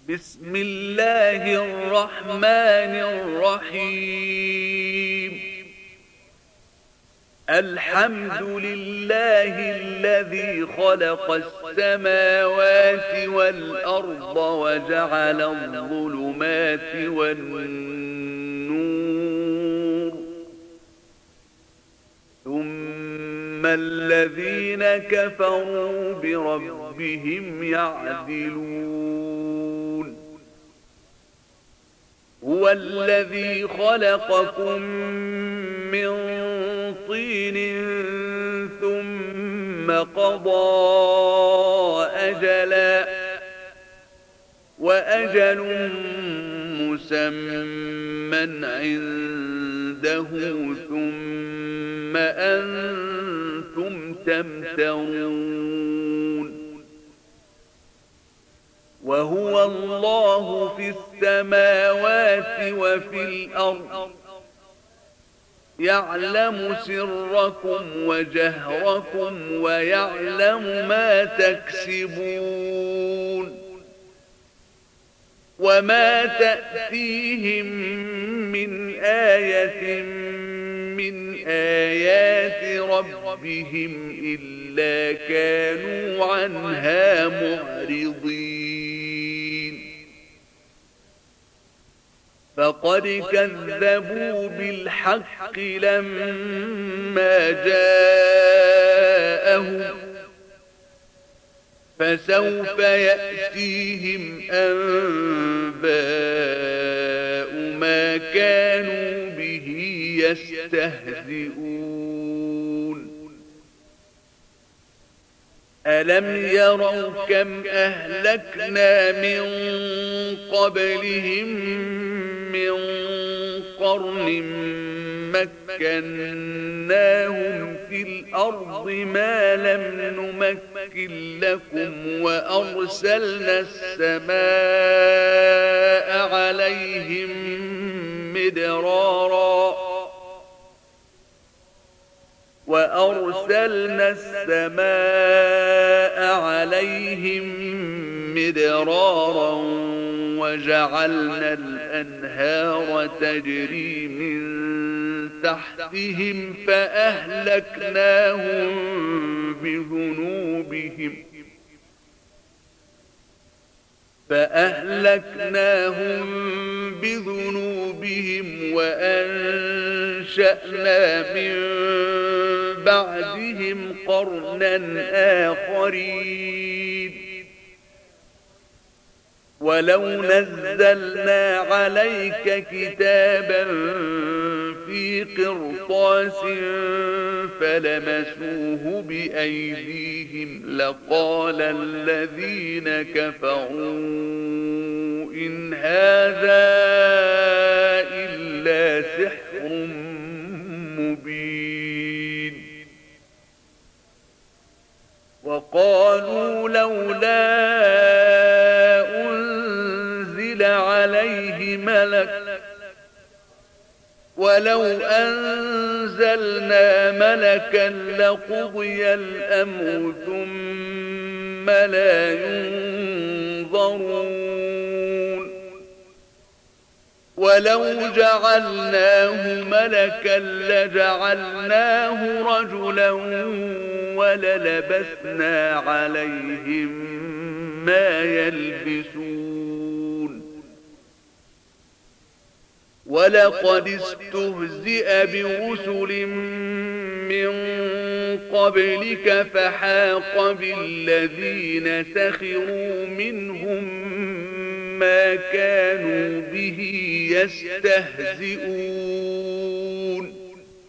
بسم الله الرحمن الرحيم. الحمد لله الذي خلق السماوات والأرض وجعل الظلمات والنور، ثم الذين كفروا بربهم يعدلون. هو الذي خلقكم من طين ثم قضى أجلا، وأجل مسمى عنده، ثم أنتم تمترون. وهو الله في السماوات وفي الأرض، يعلم سركم وجهركم ويعلم ما تكسبون. وما تأتيهم من آية من آيات ربهم إلا كانوا عنها معرضين. فقد كذبوا بالحق لما جاءهم، فسوف يأتيهم أنباء ما كانوا به يستهزئون. ألم يروا كم أهلكنا من قبلهم من قرن مكناهم في الأرض ما لم نمكن لكم، وأرسلنا السماء عليهم مدرارا وجعلنا الأنهار تجري من تحتهم فأهلكناهم بذنوبهم وأنشأنا من بعدهم قرنا آخرين. ولو نزلنا عليك كتابا في قرطاس فلمسوه بأيديهم لقال الذين كفروا إن هذا إلا سحر مبين. وقالوا لولا أنزل عليه ملك، ولو أنزلنا ملكا لقضي الأمر ثم لا ينظرون. ولو جعلناه ملكا لجعلناه رجلا وللبسنا عليهم ما يلبسون. ولقد استهزئ برسل من قبلك فحاق بالذين سخروا منهم ما كانوا به يستهزئون.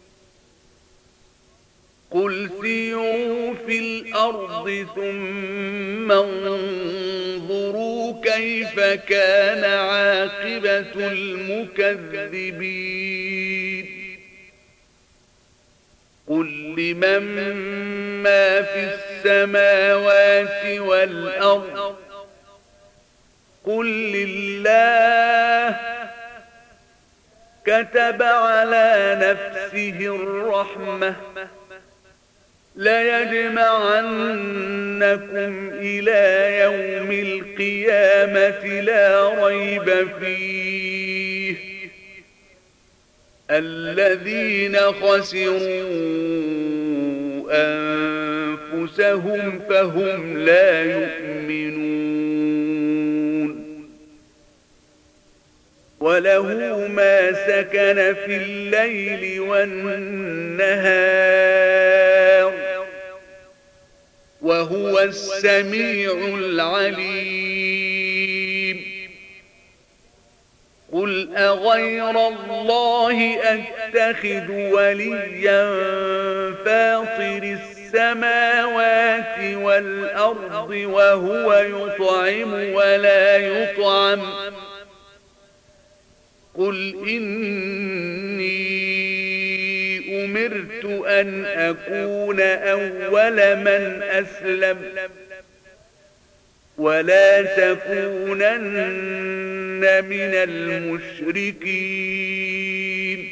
قل سيروا في الأرض ثم انظروا كيف كان عاقبة المكذبين. قل لمن ما في السماوات والأرض، قل لله. كتب على نفسه الرحمة ليجمعنكم إلى يوم القيامة لا ريب فيه الذين خسروا أنفسهم فهم لا يؤمنون وله ما سكن في الليل والنهار وهو السميع العليم قل أغير الله أتخذ وليا فاطر السماوات والأرض وهو يطعم ولا يطعم قل إني أمرت أن أكون أول من أسلم ولا تكونن من المشركين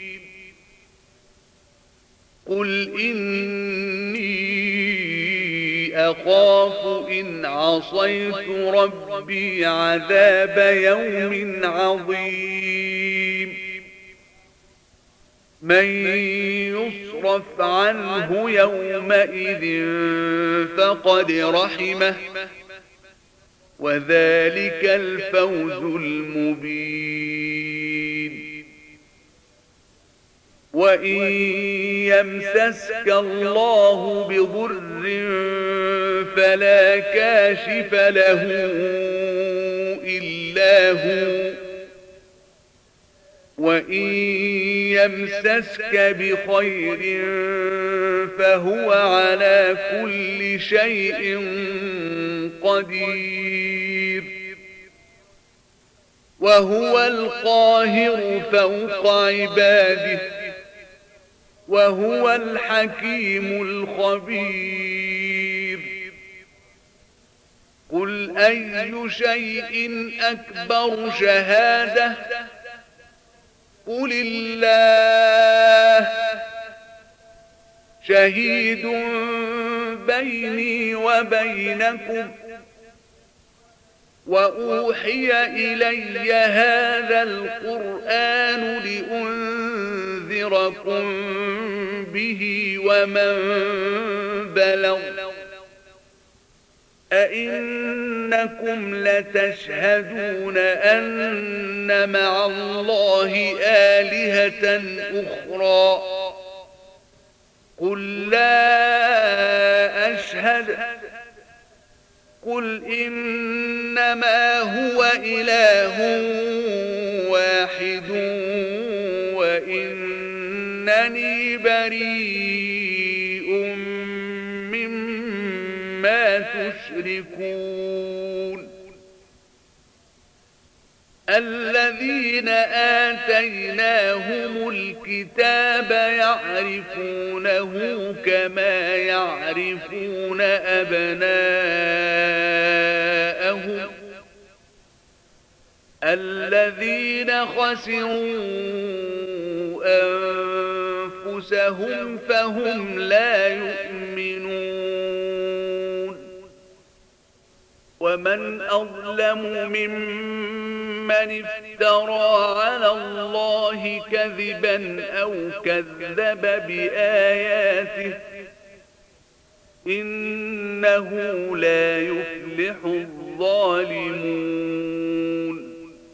قل إني أخاف إن عصيت ربي عذاب يوم عظيم من يصرف عنه يومئذ فقد رحمه وذلك الفوز المبين وإن يمسسك الله بضر فلا كاشف له إلا هو وإن يمسسك بخير فهو على كل شيء قدير وهو القاهر فوق عباده وهو الحكيم الخبير قل أي شيء أكبر شهادة قل الله شهيد بيني وبينكم وأوحي إلي هذا القرآن لأنذركم به ومن بلغ أئنكم لتشهدون أن مع الله آلهة أخرى قل لا أشهد قل إنما هو إله واحد وإنني بريء مما تشركون الذين آتيناهم الكتاب يعرفونه كما يعرفون أبناءهم الذين خسروا أنفسهم فهم لا يؤمنون ومن أظلم ممن افترى على الله كذبا أو كذب بآياته إنه لا يفلح الظالمون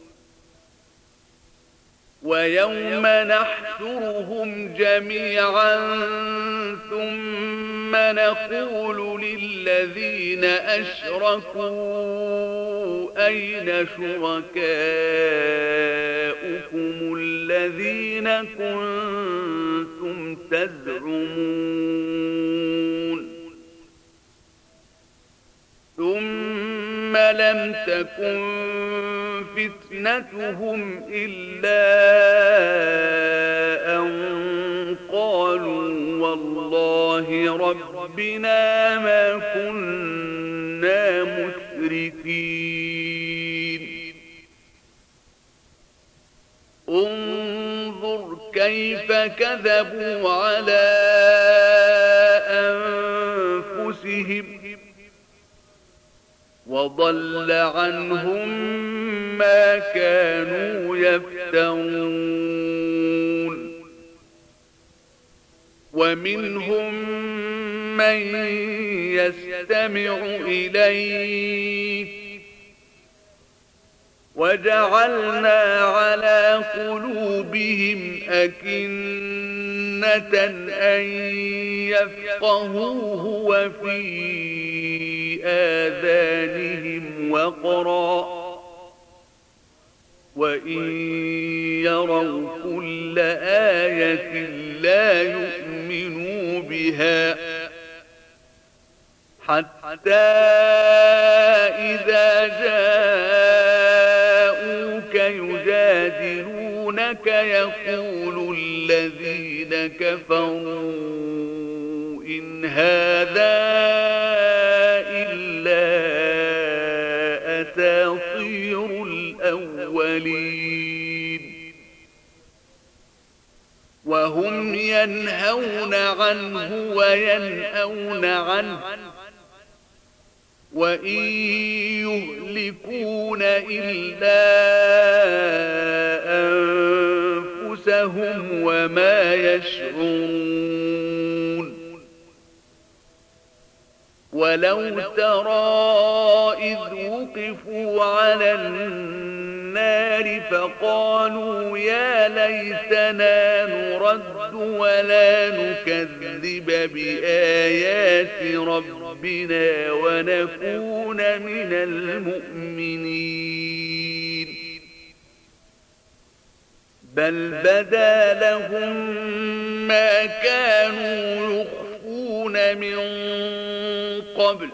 ويوم نحشرهم جميعا ثم نقول للذين أشركوا أين شركاؤكم الذين كنتم تزعمون ثم لم تكن فتنتهم إلا أن قالوا والله ربنا ما كنا مشركين انظر كيف كذبوا على أنفسهم وضل عنهم ما كانوا يفترون ومنهم من يستمع إليك وجعلنا على قلوبهم أكنة أن يفقهوه وفي آذانهم وقرا وإن يروا كل آية لا يؤمنوا بها حتى إذا جاءوك يجادلونك يقول الذين كفروا إن هذا إلا أساطير الأولين وهم ينهون عنه وينأون عنه وإن يهلكون إلا أنفسهم وما يشعرون ولو ترى إذ وقفوا على النار فقالوا يا ليتنا نرد ولا نكذب بآيات ربنا ونكون من المؤمنين بل بدا لهم ما كانوا يخفون من قبل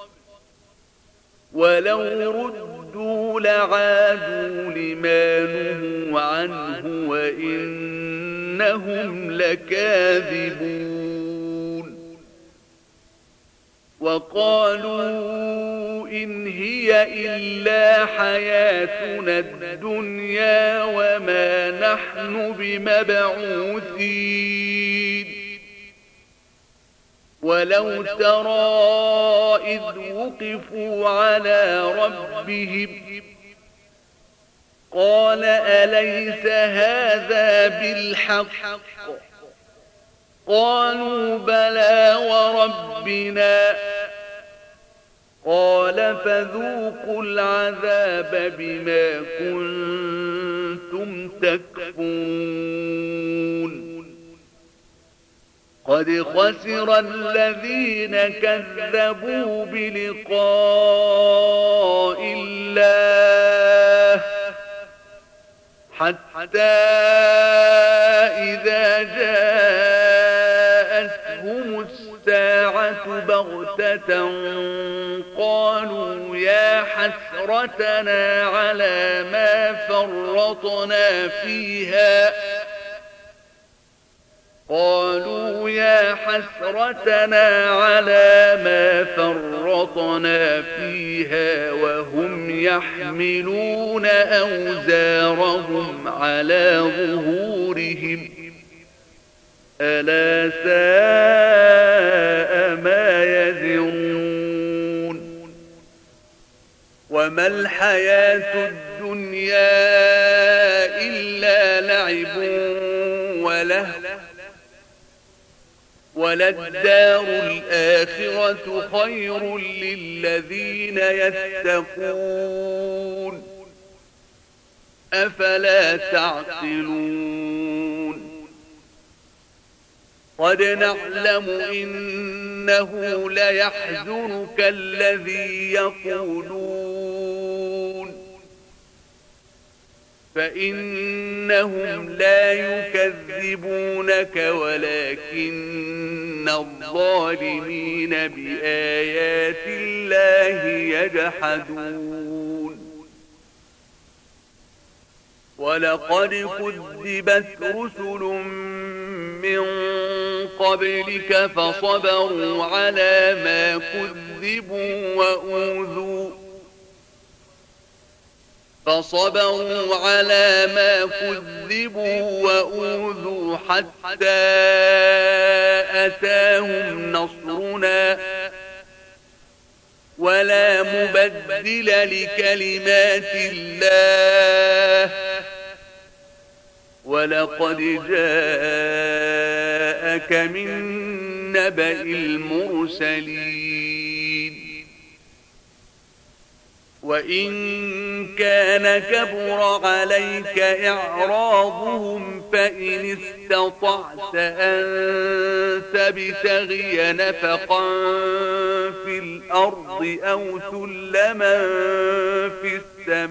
ولو ردوا لعادوا لما نهوا عنه وإنهم لكاذبون وقالوا إن هي إلا حياتنا الدنيا وما نحن بمبعوثين ولو ترى إذ وقفوا على ربهم قال أليس هذا بالحق قالوا بلى وربنا قال فذوقوا العذاب بما كنتم تكفرون قد خسر الذين كذبوا بلقاء الله حتى إذا جاءتهم الساعة بغتة قالوا يا حسرتنا على ما فرطنا فيها وهم يحملون أوزارهم على ظهورهم ألا ساء ما يزرون وما الحياة الدنيا إلا لعب ولهو وللدار الآخرة خير للذين يتقون أفلا تعقلون قد نعلم إنه ليحزنك الذي يقولون فإنهم لا يكذبونك ولكن الظالمين بآيات الله يجحدون ولقد كذبت رسل من قبلك فصبروا على ما كذبوا وأوذوا حتى أتاهم نصرنا ولا مبدل لكلمات الله ولقد جاءك من نبأ المرسلين وإن كان كبر عليك إعراضهم فإن استطعت أن تبتغي نفقا في الأرض أو سلما في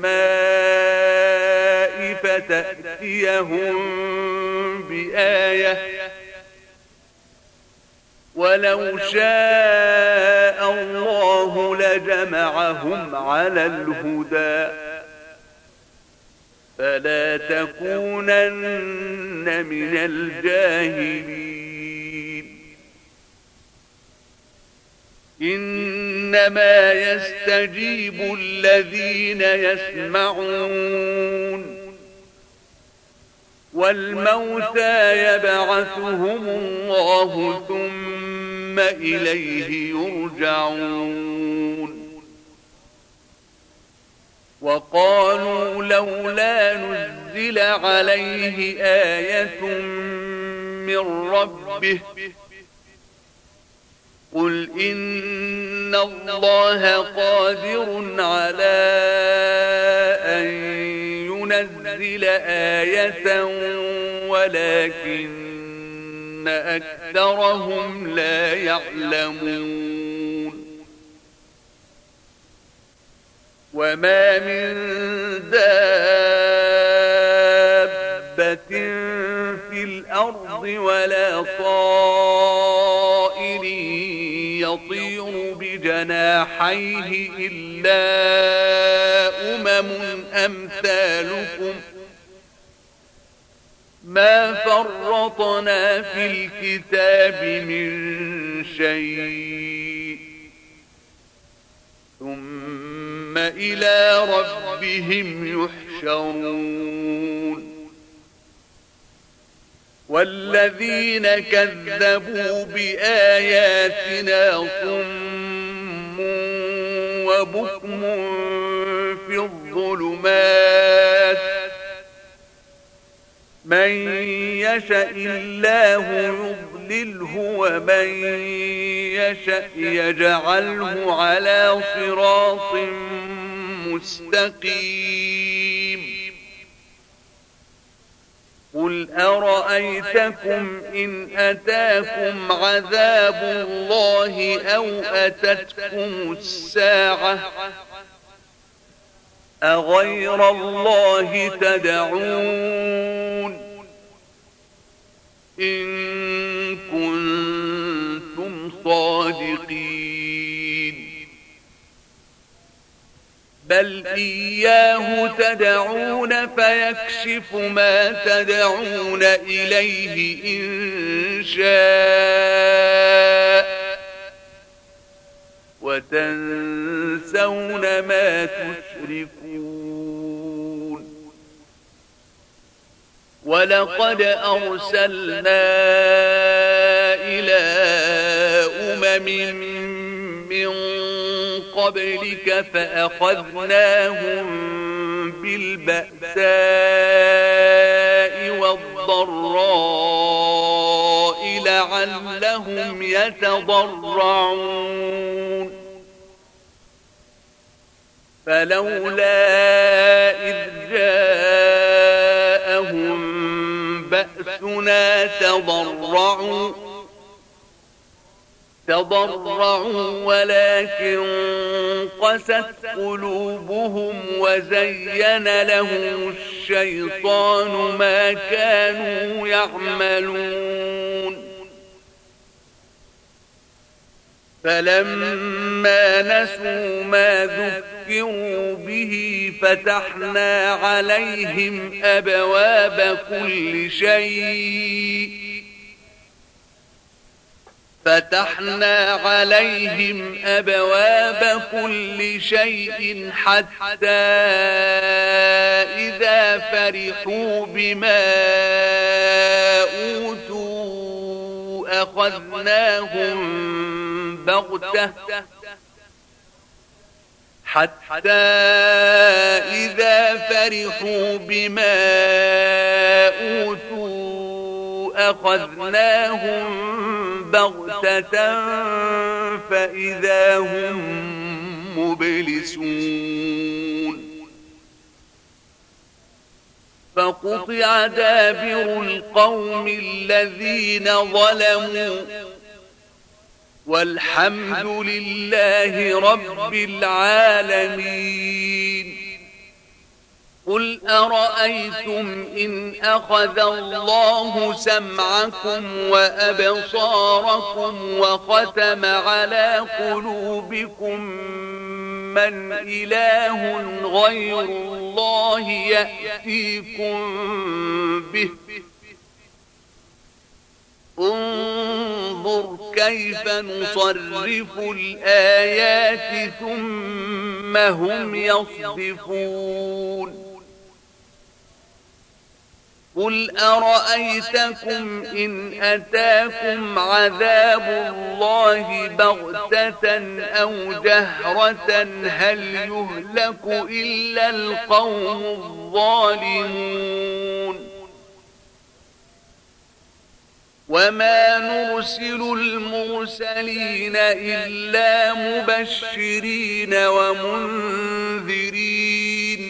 السماء فتأتيهم بآية ولو شاء الله لجمعهم على الهدى فلا تكونن من الجاهلين إنما يستجيب الذين يسمعون والموتى يبعثهم الله ثم إليه يرجعون وقالوا لولا نزل عليه آية من ربه قل إن الله قادر على أن ينزل آية ولكن أكثرهم لا يعلمون وما من دابة في الأرض ولا طائر يطير بجناحيه إلا أمثالكم ما فرطنا في الكتاب من شيء ثم إلى ربهم يحشرون والذين كذبوا بآياتنا صم وبكم في الظلمات من يشاء الله يضلله ومن يشاء يجعله على صراط مستقيم قل أرأيتكم إن أتاكم عذاب الله أو أتتكم الساعة أغير الله تدعون إن كنتم صادقين بل إياه تدعون فيكشف ما تدعون إليه إن شاء وتنسون ما تشركون ولقد أرسلنا إلى من قبلك فأخذناهم بالبأساء والضراء لعلهم يتضرعون فلولا إذ جاءهم بأسنا تضرعوا ولكن قست قلوبهم وزين لهم الشيطان ما كانوا يعملون فلما نسوا ما ذكروا به فتحنا عليهم أبواب كل شيء حتى إذا فرحوا بما أوتوا أخذناهم بغتة حتى إذا فرحوا بما أوتوا أخذناهم بغتة فإذا هم مبلسون فقطع دابر القوم الذين ظلموا والحمد لله رب العالمين. قل أرأيتم إن أخذ الله سمعكم وأبصاركم وختم على قلوبكم من إله غير الله يأتيكم به انظر كيف نصرف الآيات ثم هم يصدفون. قل أرأيتكم إن أتاكم عذاب الله بغتة أو جهرة هل يهلك إلا القوم الظالمون. وما نرسل المرسلين إلا مبشرين ومنذرين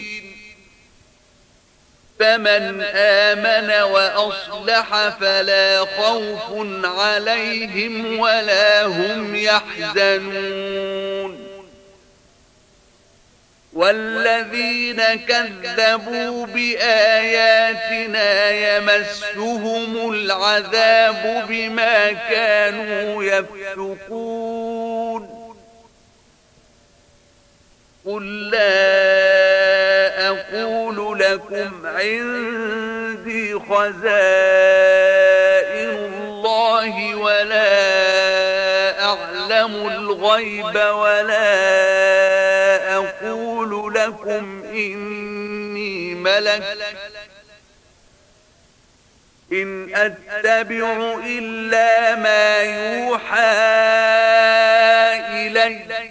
فمن آمن وأصلح فلا خوف عليهم ولا هم يحزنون. والذين كذبوا بآياتنا يمسهم العذاب بما كانوا يفسقون. قل لا أقول لكم عندي خزائن الله ولا أعلم الغيب ولا أقول لكم إني ملك إن أتبع إلا ما يوحى إلي.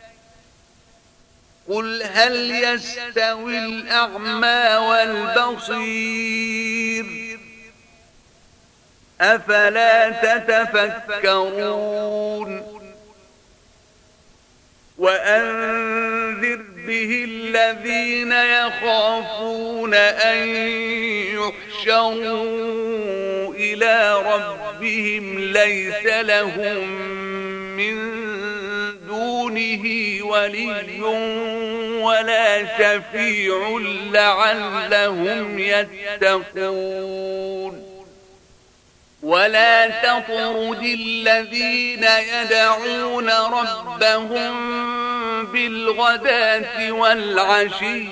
قل هل يستوي الأعمى والبصير أفلا تتفكرون. وأنذر به الذين يخافون أن يحشروا إلى ربهم ليس لهم من دونه ولي ولا شفيع لعلهم يتقون. ولا تطرد الذين يدعون ربهم بالغداة والعشي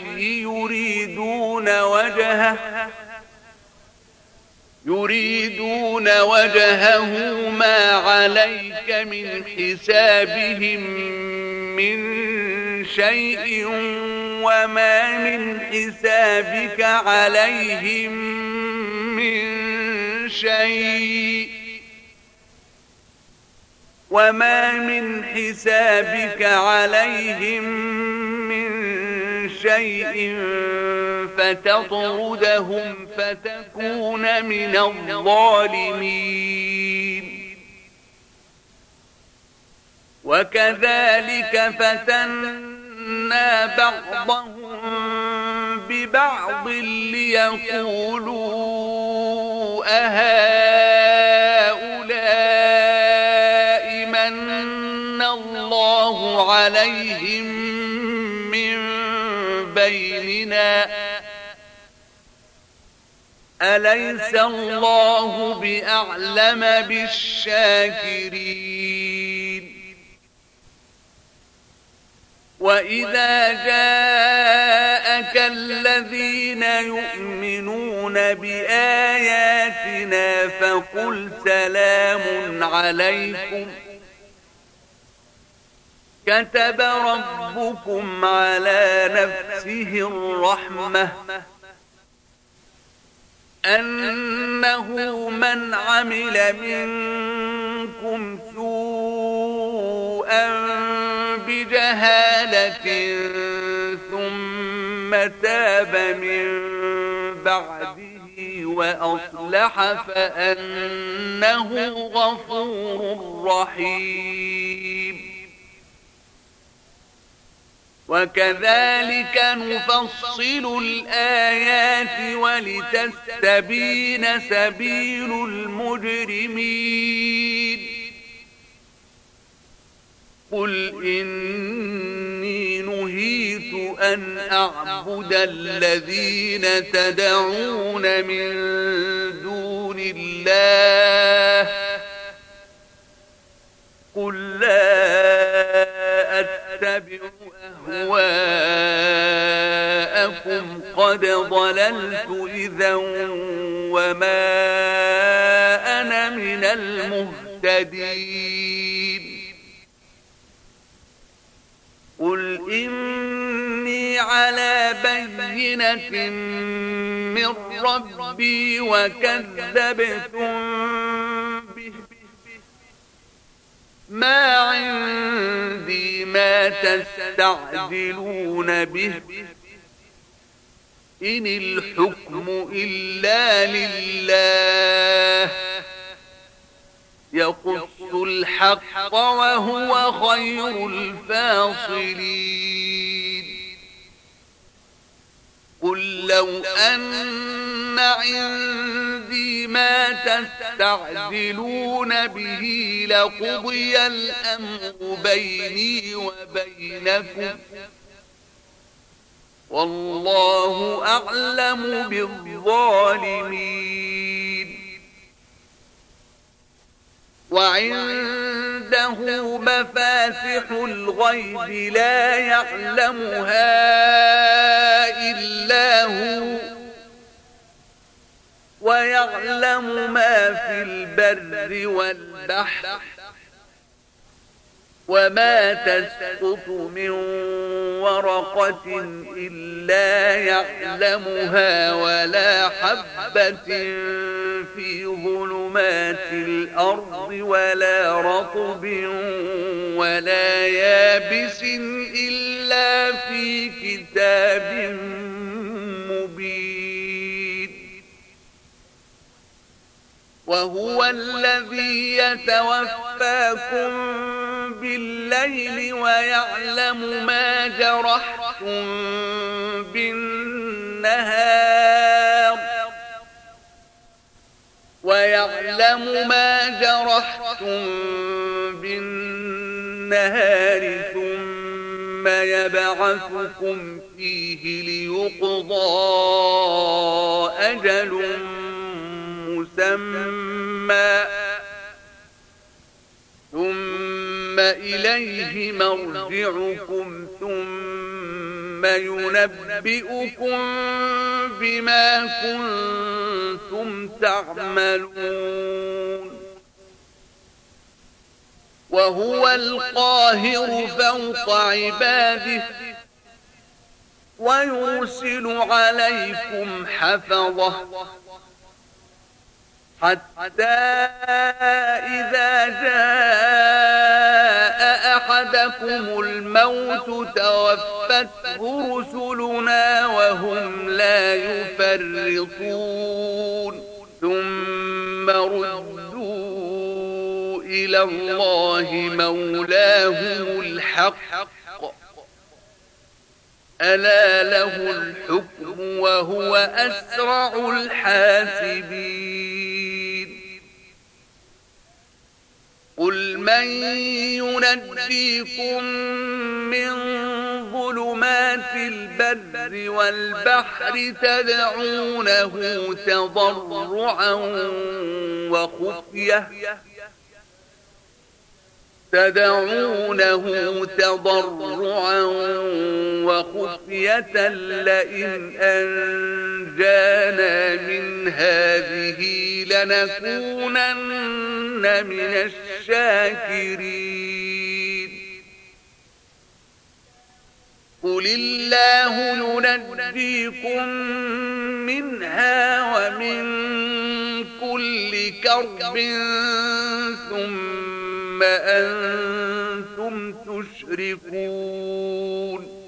يريدون وجهه ما عليك من حسابهم من شيء وما من حسابك عليهم من شيء وما من حسابك عليهم من شيء فتطردهم فتكون من الظالمين. وكذلك فتنا بعضهم ببعض ليقولوا أهؤلاء من الله عليهم من بيننا أليس الله بأعلم بالشاكرين. وإذا جاءك الذين يؤمنون بآياتنا فقل سلام عليكم كتب ربكم على نفسه الرحمة أنه من عمل منكم سوءا بجهالة جهالة ثم تاب من بعده وأصلح فأنه غفور رحيم. وكذلك نفصل الآيات ولتستبين سبيل المجرمين. قل إني نهيت أن أعبد الذين تدعون من دون الله قل لا أتبع أهواءكم قد ضللت إذا وما أنا من المهتدين. قل إني على بينة من ربي وكذبتم به ما عندي ما تستعجلون به إن الحكم إلا لله يقص الحق وهو خير الفاصلين. قل لو أن عندي ما تستعجلون به لقضي الأمر بيني وبينكم والله أعلم بالظالمين. وعنده مفاتح الغيب لا يعلمها إلا هو ويعلم ما في البر والبحر وما تسقط من ورقة إلا يعلمها ولا حبة في ظلمات الأرض ولا رطب ولا يابس إلا في كتاب مبين. وهو الذي يتوفاكم بالليل ويعلم ما جرحتم بالنهار ثم يبعثكم فيه ليقضى أجل مسمى ثم إليه مرجعكم ثم ينبئكم بما كنتم تعملون. وهو القاهر فوق عباده ويرسل عليكم حفظه حتى إذا جاء أحدكم الموت توفته رسلنا وهم لا يفرطون ثم ردوا إلى الله مولاهم الحق ألا له الحكم وهو أسرع الحاسبين. قل من ينجيكم من ظلمات البر والبحر تدعونه تضرعا وخفية لئن أنجانا من هذه لنكونن من الشاكرين. قل الله ينجيكم منها ومن كل كرب ثم أنتم تشركون. يشركون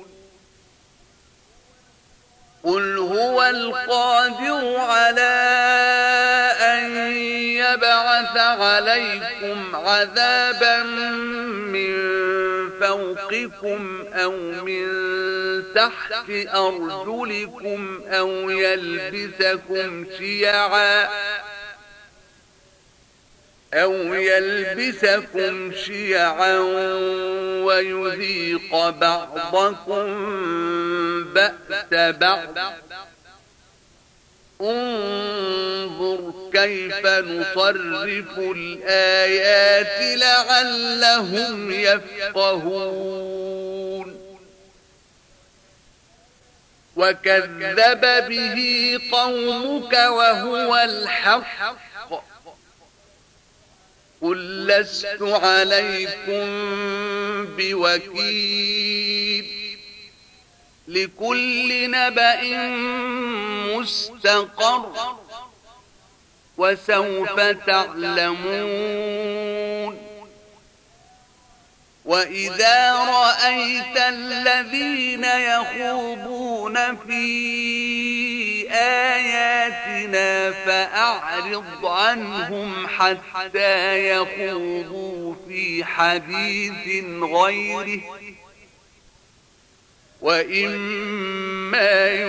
قل هو القادر على أن يبعث عليكم عذابا من فوقكم أو من تحت أرجلكم أو يلبسكم شيعا ويذيق بعضكم بأس بعض انظر كيف نصرف الآيات لعلهم يفقهون وكذب به قومك وهو الحق قل لست عليكم بوكيل لكل نبأ مستقر وسوف تعلمون وإذا رأيت الذين يخوضون في آياتنا فأعرض عنهم حتى يخوضوا في حديث غيره وإما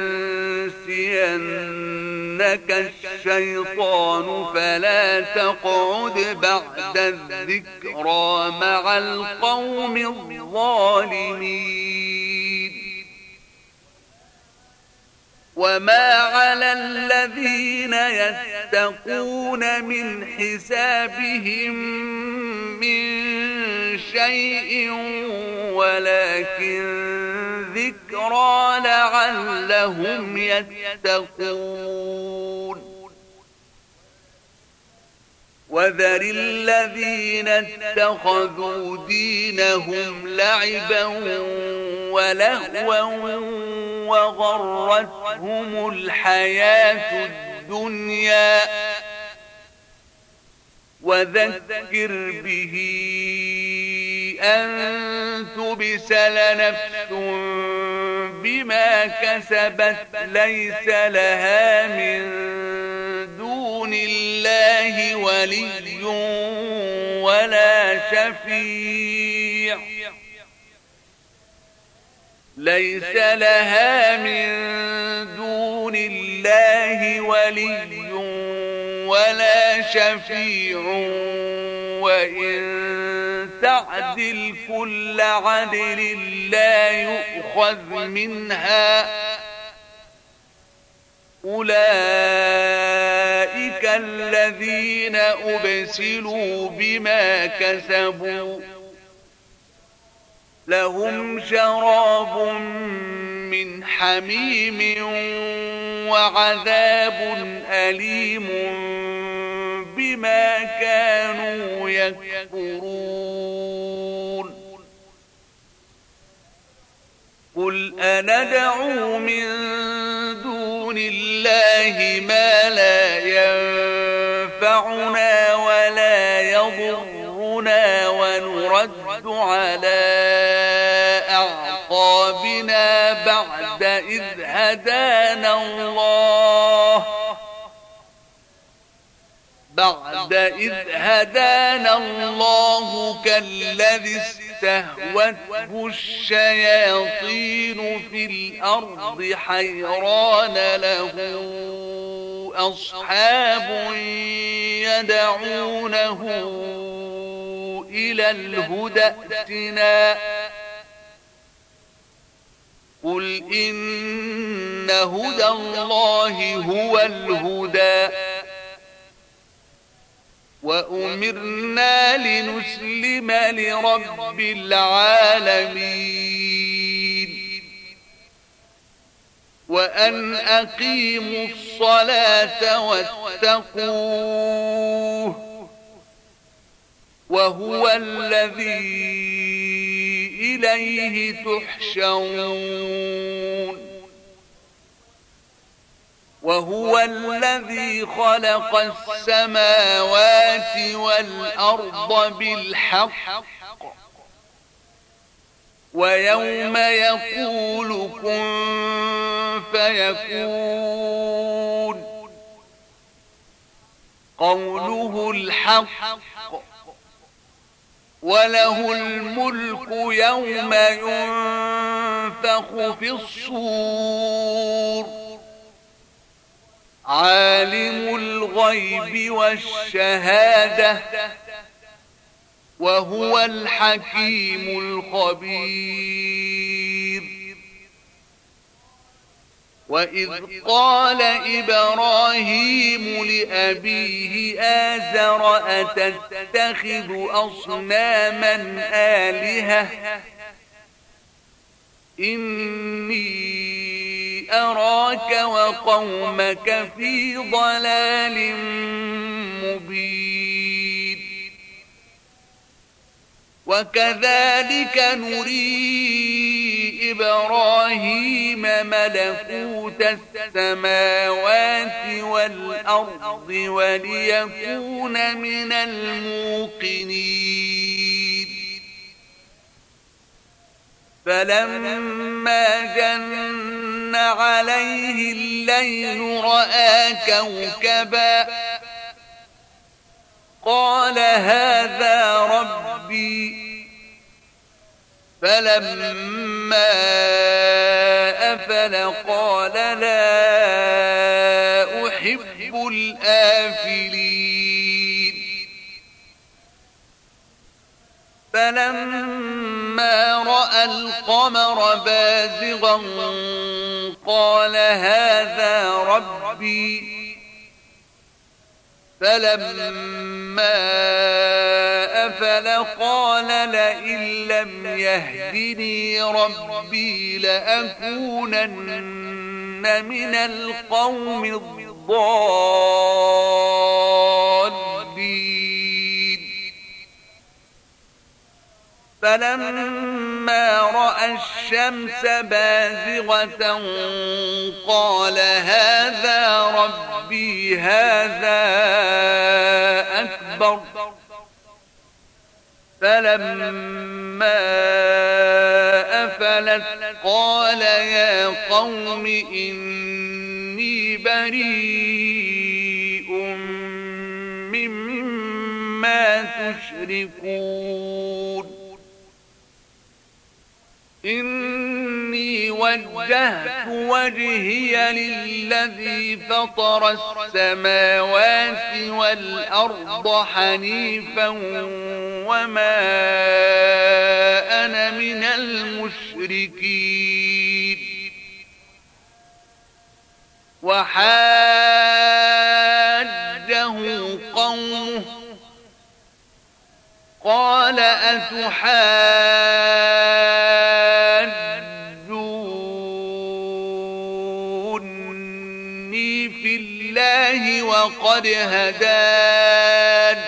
ينسينك الشيطان فلا تقعد بعد الذكرى مع القوم الظالمين وما على الذين يتقون من حسابهم من شيء ولكن ذكرى لعلهم يتقون وذر الذين اتخذوا دينهم لعبا ولهوا وغرتهم الحياة الدنيا وذكر به أن تبسل نفس بما كسبت ليس لها من دون الله ولي ولا شفيع ليس لها من دون الله ولي ولا شفيع وإن تعدل كل عدل لا يؤخذ منها أولئك الذين أبسلوا بما كسبوا لهم شراب من حميم وعذاب أليم بما كانوا يكفرون قل أندعو من دون الله ما لا ينفعنا ولا يضرنا ونرد على أعقابنا بعد إذ هدانا الله كالذي استهوته الشياطين في الأرض حيران له أصحاب يدعونه إلى الهدى ائتنا قل إن هدى الله هو الهدى وأمرنا لنسلم لرب العالمين وأن أقيموا الصلاة واتقوه وهو الذي إليه تحشرون وهو الذي خلق السماوات والأرض بالحق ويوم يقول كن فيكون قوله الحق وله الملك يوم ينفخ في الصور عالم الغيب والشهادة وهو الحكيم الخبير وإذ قال إبراهيم لأبيه آزر أتتخذ أصناما آلهة إني أراك وقومك في ضلال مبين وكذلك نري إبراهيم ملكوت السماوات والأرض وليكون من الموقنين فلما جن عليه الليل رأى كوكبا قال هذا ربي فلما أفل قال لا أحب الآفلين فلما رأى القمر بازغا قال هذا ربي فلما أفل قال لئن لم يهدني ربي لأكونن من القوم الضالين فلما رأى الشمس بازغة قال هذا ربي هذا أكبر فلما أفلت قال يا قوم إني بريء مما تشركون إني وجهت وجهي للذي فطر السماوات والأرض حنيفا وما أنا من المشركين وحاجه قومه قال أتحاجوني في الله وقد هدان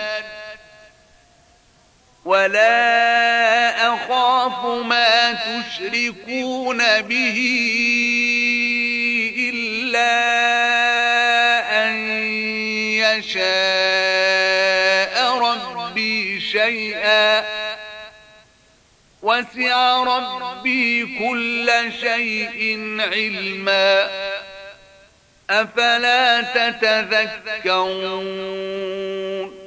ولا أخاف ما تشركون به إلا أن يشاء ربي شيئا وسع ربي كل شيء علما أفلا تتذكرون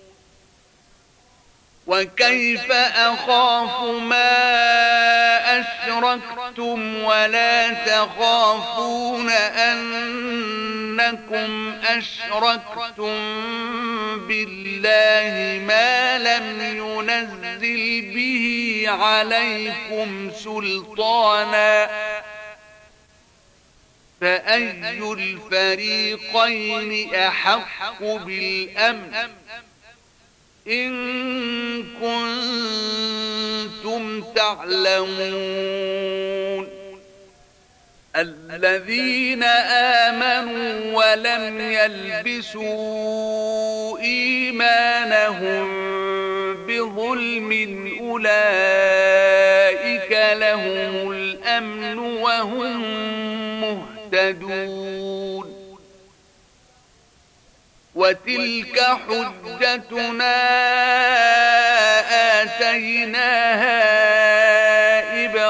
وكيف أخاف ما أشركتم ولا تخافون أنكم أشركتم بالله ما لم ينزل به عليكم سلطانا فأي الفريقين أحق بالأمن إن كنتم تعلمون الذين آمنوا ولم يلبسوا إيمانهم بظلم أولئك لهم الأمن وهم مهتدون وتلك حجتنا آتيناها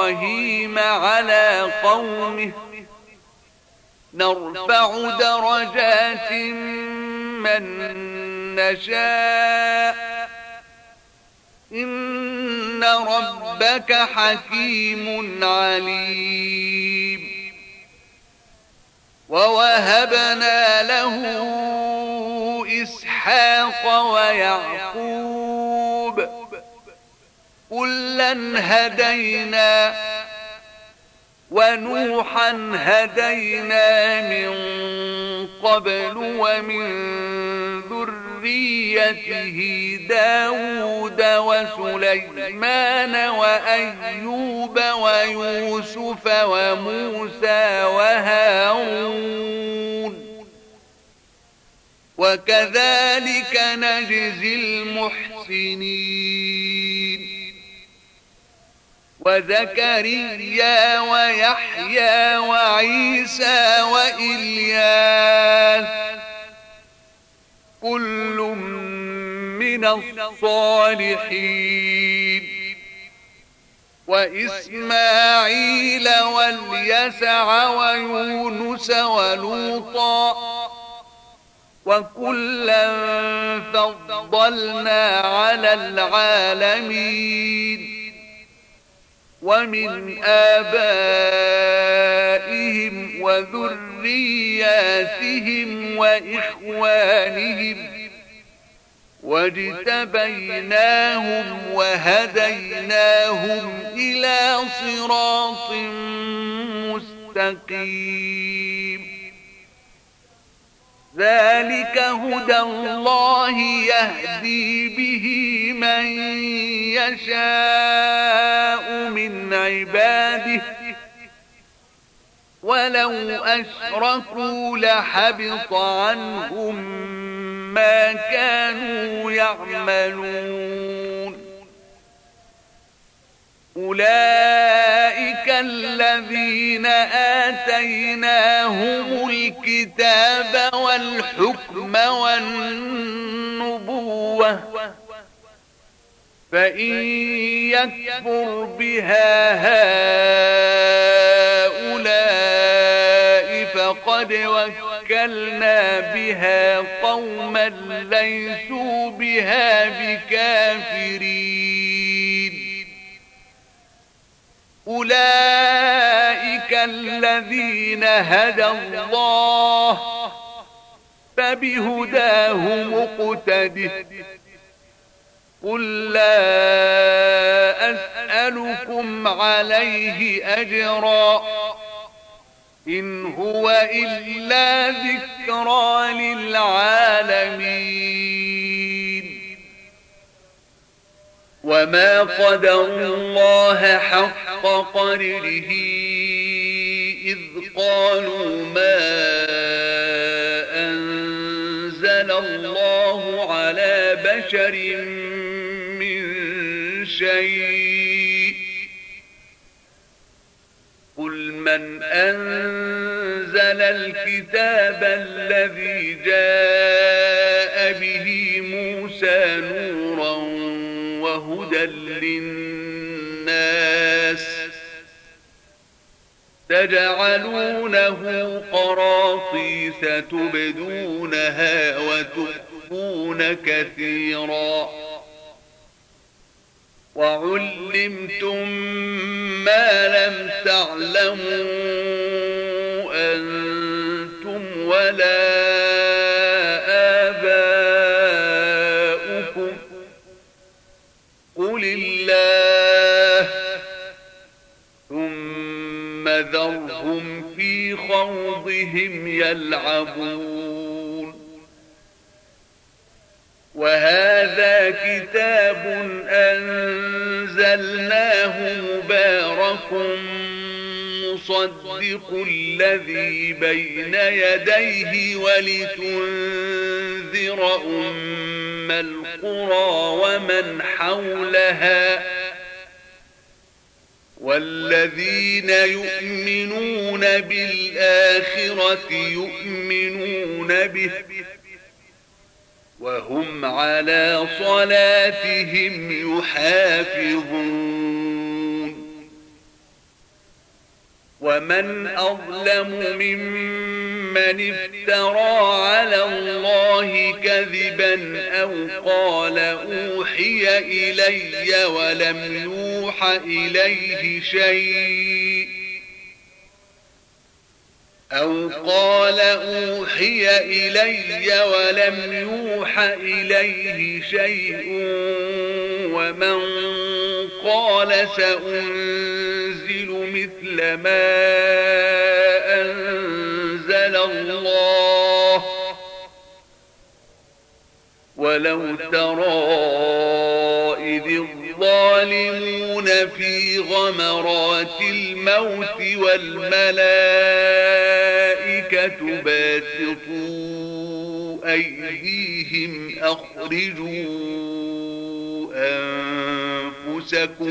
إبراهيم على قومه نرفع درجات من نشاء إن ربك حكيم عليم ووهبنا له إسحاق ويعقوب كلا هدينا ونوحا هدينا من قبل ومن ذريته داود وسليمان وأيوب ويوسف وموسى وهارون وكذلك نجزي المحسنين وزكريا ويحيى وعيسى وإلياس كل من الصالحين وإسماعيل واليسع ويونس ولوطا وكلا فضلنا على العالمين ومن آبائهم وذرياتهم وإخوانهم واجتبيناهم وهديناهم إلى صراط مستقيم ذلك هدى الله يهدي به من يشاء من عباده ولو أشركوا لحبط عنهم ما كانوا يعملون أولئك الذين آتيناهم الكتاب والحكم والنبوة فإن يكفر بها هؤلاء فقد وكلنا بها قوما ليسوا بها بكافرين أولئك الذين هدى الله فبهداه مقتده قل لا أسألكم عليه أجرا إن هو إلا ذكرى للعالمين وما قدروا الله حق قدره إذ قالوا ما أنزل الله على بشر من شيء قل من أنزل الكتاب الذي جاء به موسى نورا وهدى للناس تجعلونه قراطيس تبدونها وتخفون كثيرا وعلمتم ما لم تعلموا أنتم ولا آباؤكم قل الله ثم ذرهم في خوضهم يلعبون وهذا كتاب أنزلناه مبارك مصدق الذي بين يديه ولتنذر أم القرى ومن حولها والذين يؤمنون بالآخرة يؤمنون به وهم على صلاتهم يحافظون ومن أظلم ممن افترى على الله كذبا أو قال أوحي إلي ولم يوح إليه شيء ومن قال سأنزل مثل ما أنزل الله ولو ترى إذ الظالمون في غمرات الموت والملائكة باسطوا أيديهم أخرجوا أنفسكم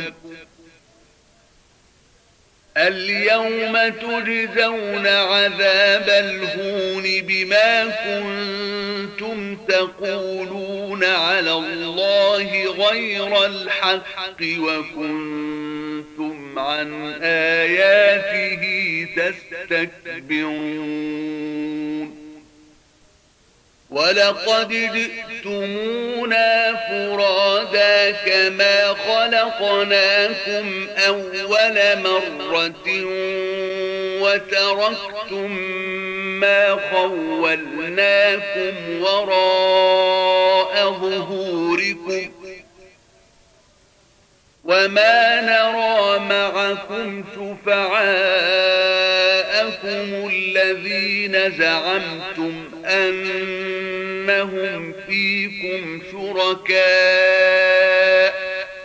اليوم تجزون عذاب الهون بما كنتم تقولون على الله غير الحق وكنتم عن آياته تستكبرون ولقد جئتمونا فرادا كما خلقناكم أول مرة وتركتم ما خولناكم وراء ظهوركم وما نرى معكم شفعاءكم الذين زعمتم أنهم فيكم شركاء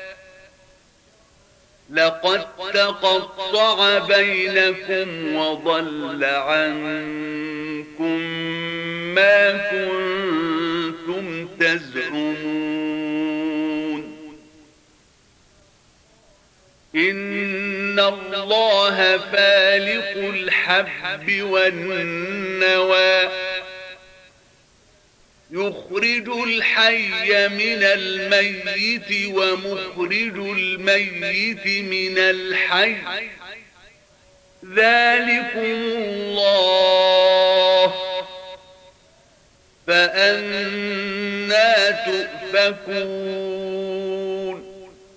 لقد تقطع بينكم وضل عنكم ما كنتم تزعمون إن الله فالق الحب والنوى يخرج الحي من الميت ومخرج الميت من الحي ذلكم الله فأنى تؤفكون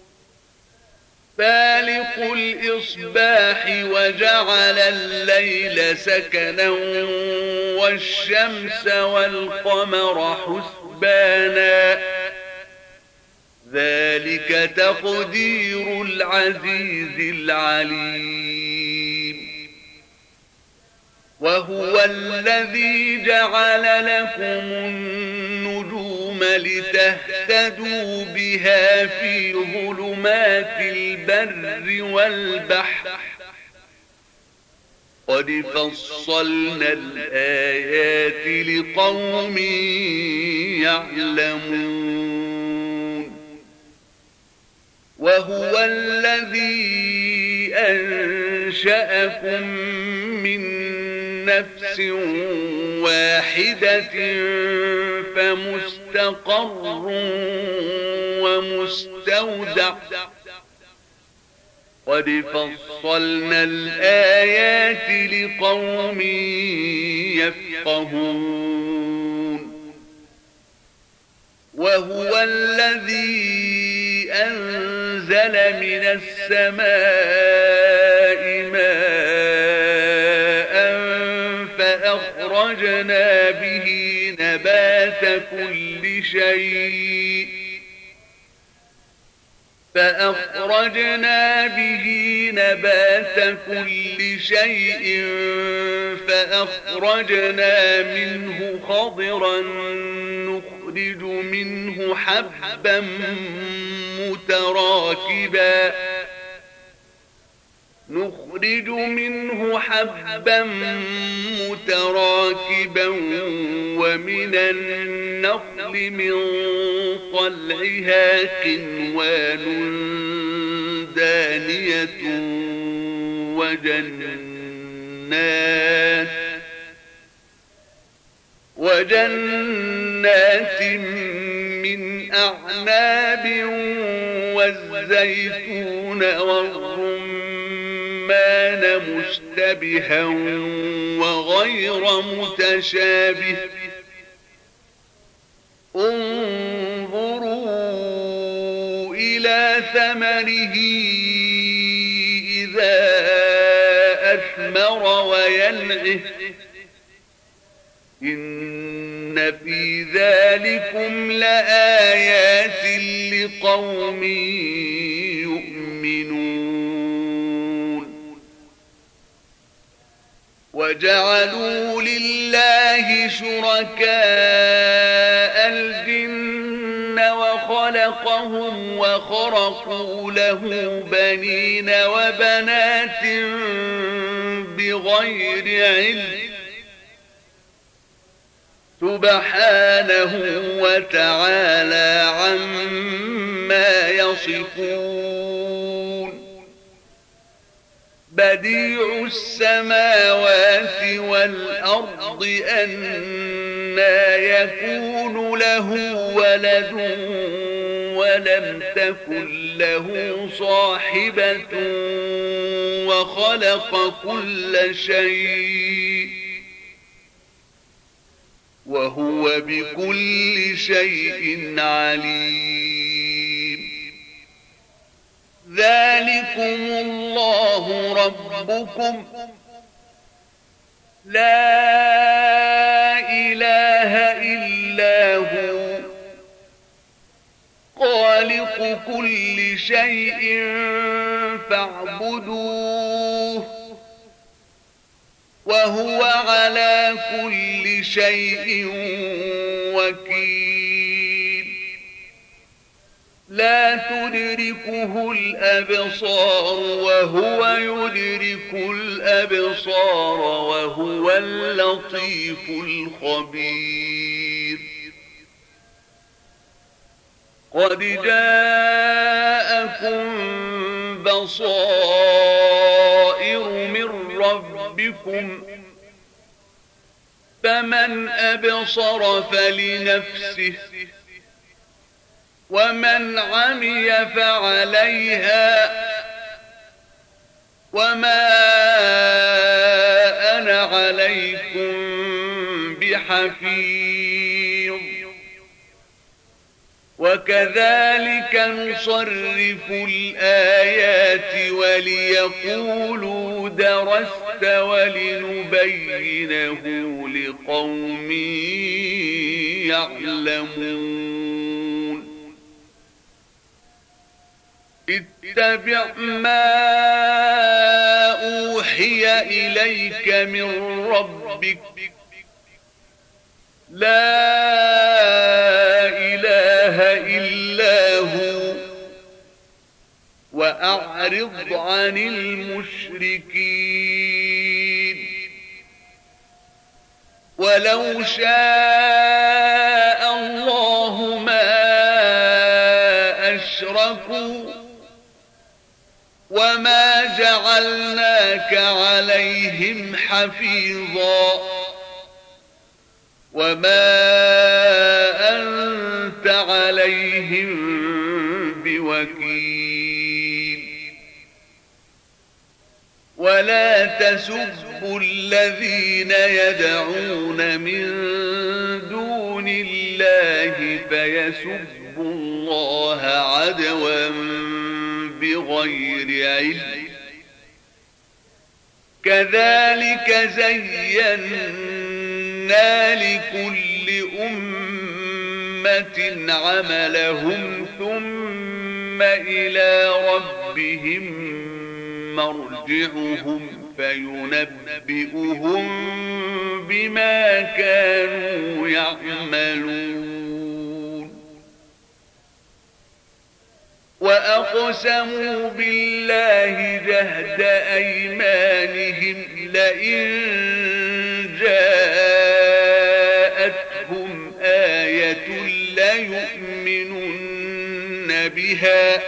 فالق الإصباح وجعل الليل سكنا والشمس والقمر حسبانا ذلك تقدير العزيز العليم وهو الذي جعل لكم النجوم لتهتدوا بها في ظلمات البر والبحر قد فصلنا الآيات لقوم يعلمون وهو الذي أنشأكم من نفس واحدة فمستقر ومستودع قد فصلنا الآيات لقوم يفقهون وهو الذي أنزل من السماء ماء فأخرجنا به نبات كل شيء فأخرجنا منه خضرا نخرج منه حبا متراكبا ومن النخل من طلعها قنوان دانية وجنات من أعناب والزيتون والرمان الرحمن مشتبها وغير متشابه انظروا إلى ثمره إذا أثمر وينعه إن في ذلكم لآيات لقوم يؤمنون وجعلوا لله شركاء الجن وخلقهم وخرقوا له بنين وبنات بغير علم سبحانه وتعالى عما يصفون بديع السماوات والأرض أنى يكون له ولد ولم تكن له صاحبة وخلق كل شيء وهو بكل شيء عليم ذلكم الله ربكم لا إله إلا هو خالق كل شيء فاعبدوه وهو على كل شيء وكيل لا تدركه الأبصار وهو يدرك الأبصار وهو اللطيف الخبير قد جاءكم بصائر من ربكم فمن أبصر فلنفسه ومن عمي فعليها وما أنا عليكم بحفيظ وكذلك نصرف الآيات وليقولوا درست ولنبينه لقوم يعلمون اتبع ما أوحي إليك من ربك لا إله إلا هو وأعرض عن المشركين ولو شاء الله ما أشركوا وما جعلناك عليهم حفيظا وما أنت عليهم بوكيل ولا تسبوا الذين يدعون من دون الله فيسبوا الله عدوا بغير علم كذلك زينا لكل أمة عملهم ثم إلى ربهم مرجعهم فينبئهم بما كانوا يعملون وأقسموا بالله جهد أيمانهم لئن جاءتهم آية ليؤمنن بها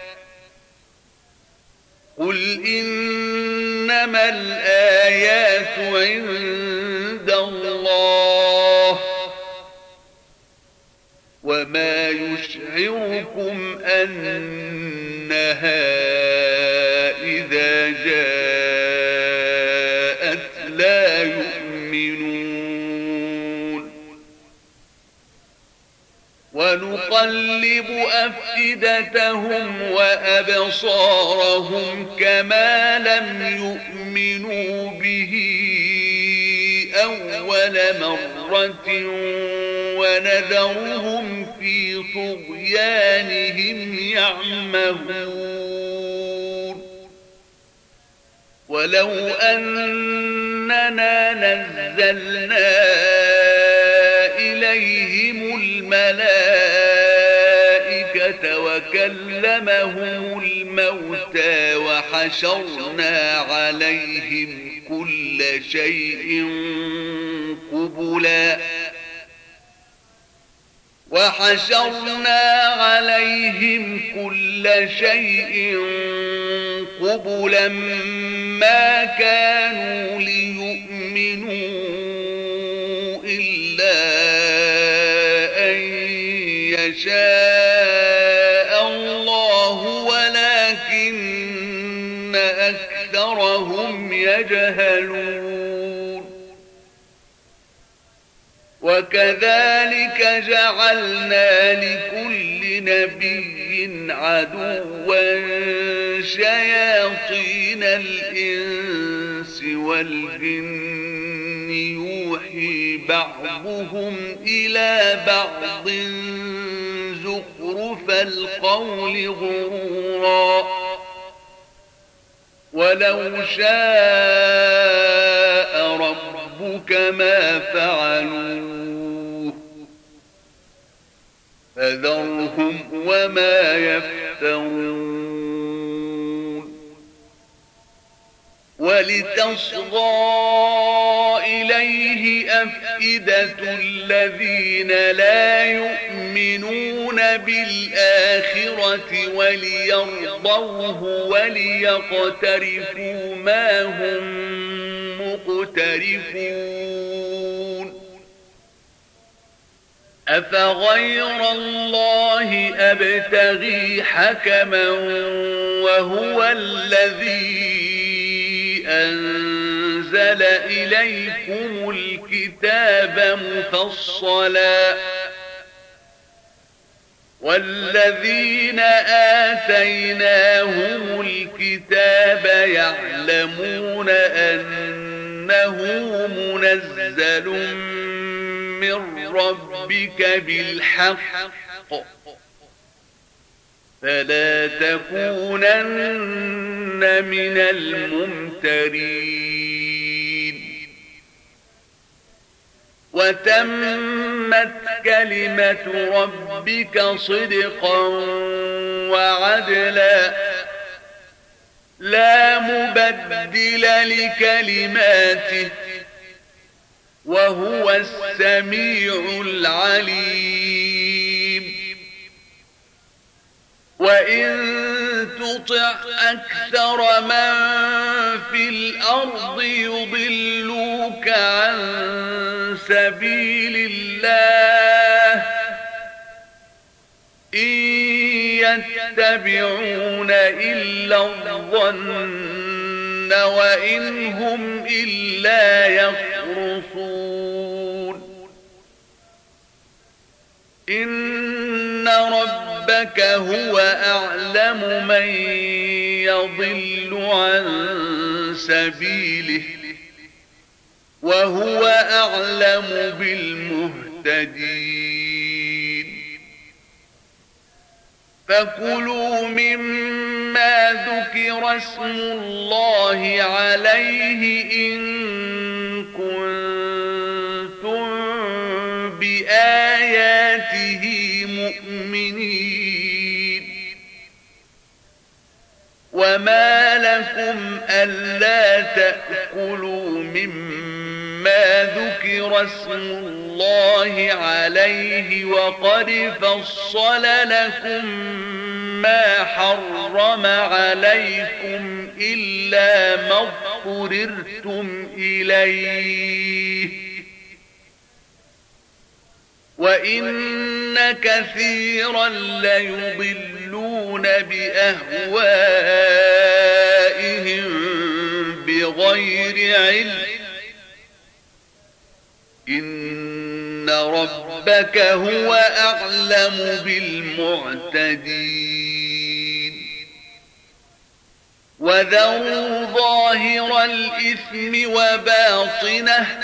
قل إنما الآيات عند الله وما يشعركم أنها إذا جاءت ونقلب أفئدتهم وأبصارهم كما لم يؤمنوا به أول مرة ونذرهم في طغيانهم يعمهون ولو أننا نزلنا إليهم الملائكة وكلمهم الموتى وحشرنا عليهم كل شيء قبلا ما كانوا ليؤمنوا إلا أن يشاء الله ولكن أكثرهم يجهلون وكذلك جعلنا لكل نبي عدوا شياطين الإنس والجن يوحي بعضهم إلى بعض زخرف القول غرورا ولو شاء ربك ما فعلوه فذرهم وما يفترون ولتصغى إليه أفئدة الذين لا يؤمنون بالآخرة وليرضوه وليقترفوا ما هم مقترفون أفغير الله أبتغي حكما وهو الذي أنزل إليكم الكتاب مفصلا والذين آتيناهم الكتاب يعلمون أنه منزل من ربك بالحق فلا تكونن من الممترين وتمت كلمة ربك صدقا وعدلا لا مبدل لكلماته وهو السميع العليم وإن تطع أكثر من في الأرض يضلوك عن سبيل الله إن يتبعون إلا الظن وإن هم إلا يخرصون إن ربك هو أعلم من يضل عن سبيله وهو أعلم بالمهتدين فكلوا مما ذكر اسم الله عليه إن كنتم بآياته مؤمنين وما لكم ألا تأكلوا مما ذكر اسم الله عليه وقد فصل لكم ما حرم عليكم إلا ما اضطررتم إليه وإن كثيرا ليضلون بأهوائهم بغير علم إن ربك هو أعلم بالمعتدين وذروا ظاهر الإثم وباطنه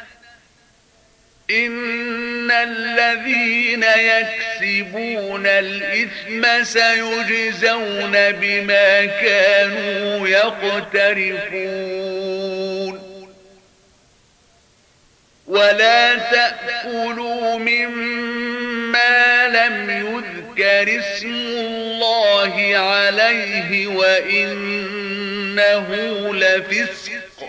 إن الذين يكسبون الإثم سيجزون بما كانوا يقترفون ولا تأكلوا مما لم يذكر اسم الله عليه وإنه لفسق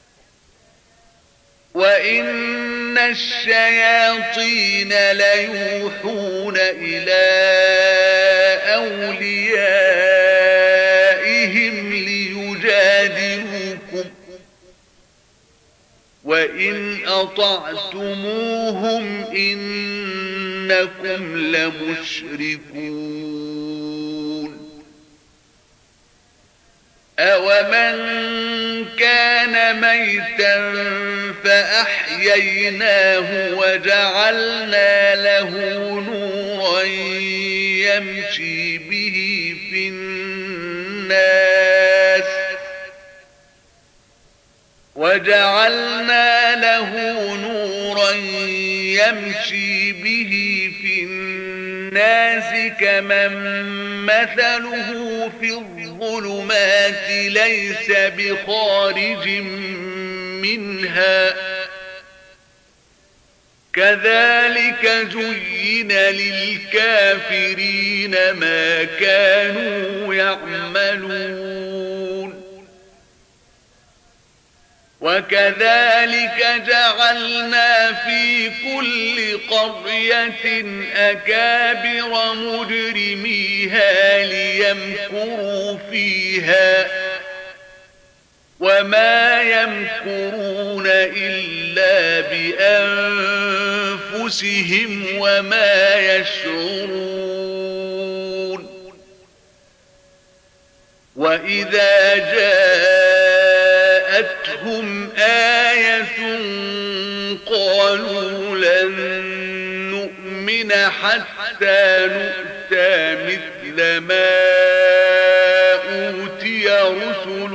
وإن الشياطين ليوحون إلى أوليائهم ليجادلوكم وإن أطعتموهم إنكم لمشركون أومن كان ميتا فأحييناه وجعلنا له نورا يمشي به في الناس كمن مثله في الظلمات ليس بخارج منها كذلك زين للكافرين ما كانوا يعملون وكذلك جعلنا في كل قرية أكابر مجرميها ليمكروا فيها وما يمكرون إلا بأنفسهم وما يشعرون وإذا جاءتهم آية قالوا لن نؤمن حتى نؤتى مثل ما أوتي رسل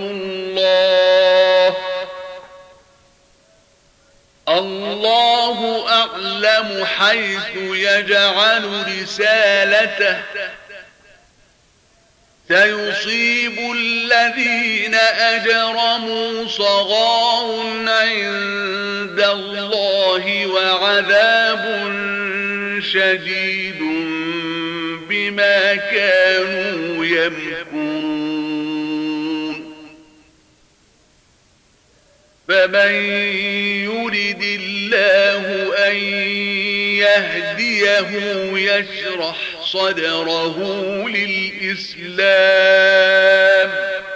الله أعلم حيث يجعل رسالته سيصيب الذين أجرموا صغار عند الله وعذاب شديد بما كانوا يمكرون فمن يرد الله أن يهديه يشرح صدره للإسلام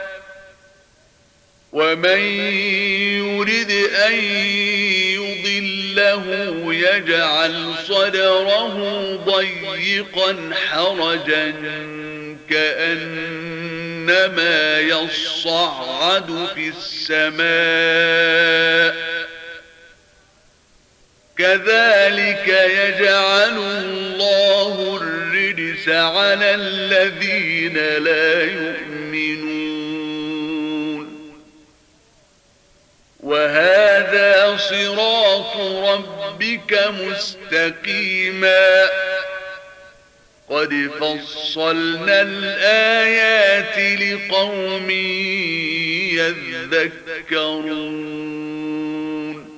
ومن يرد أن يضله يجعل صدره ضيقا حرجا كأنما يصعد في السماء كذلك يجعل الله الرجس على الذين لا يؤمنون وهذا صراط ربك مستقيما قد فصلنا الآيات لقوم يذكرون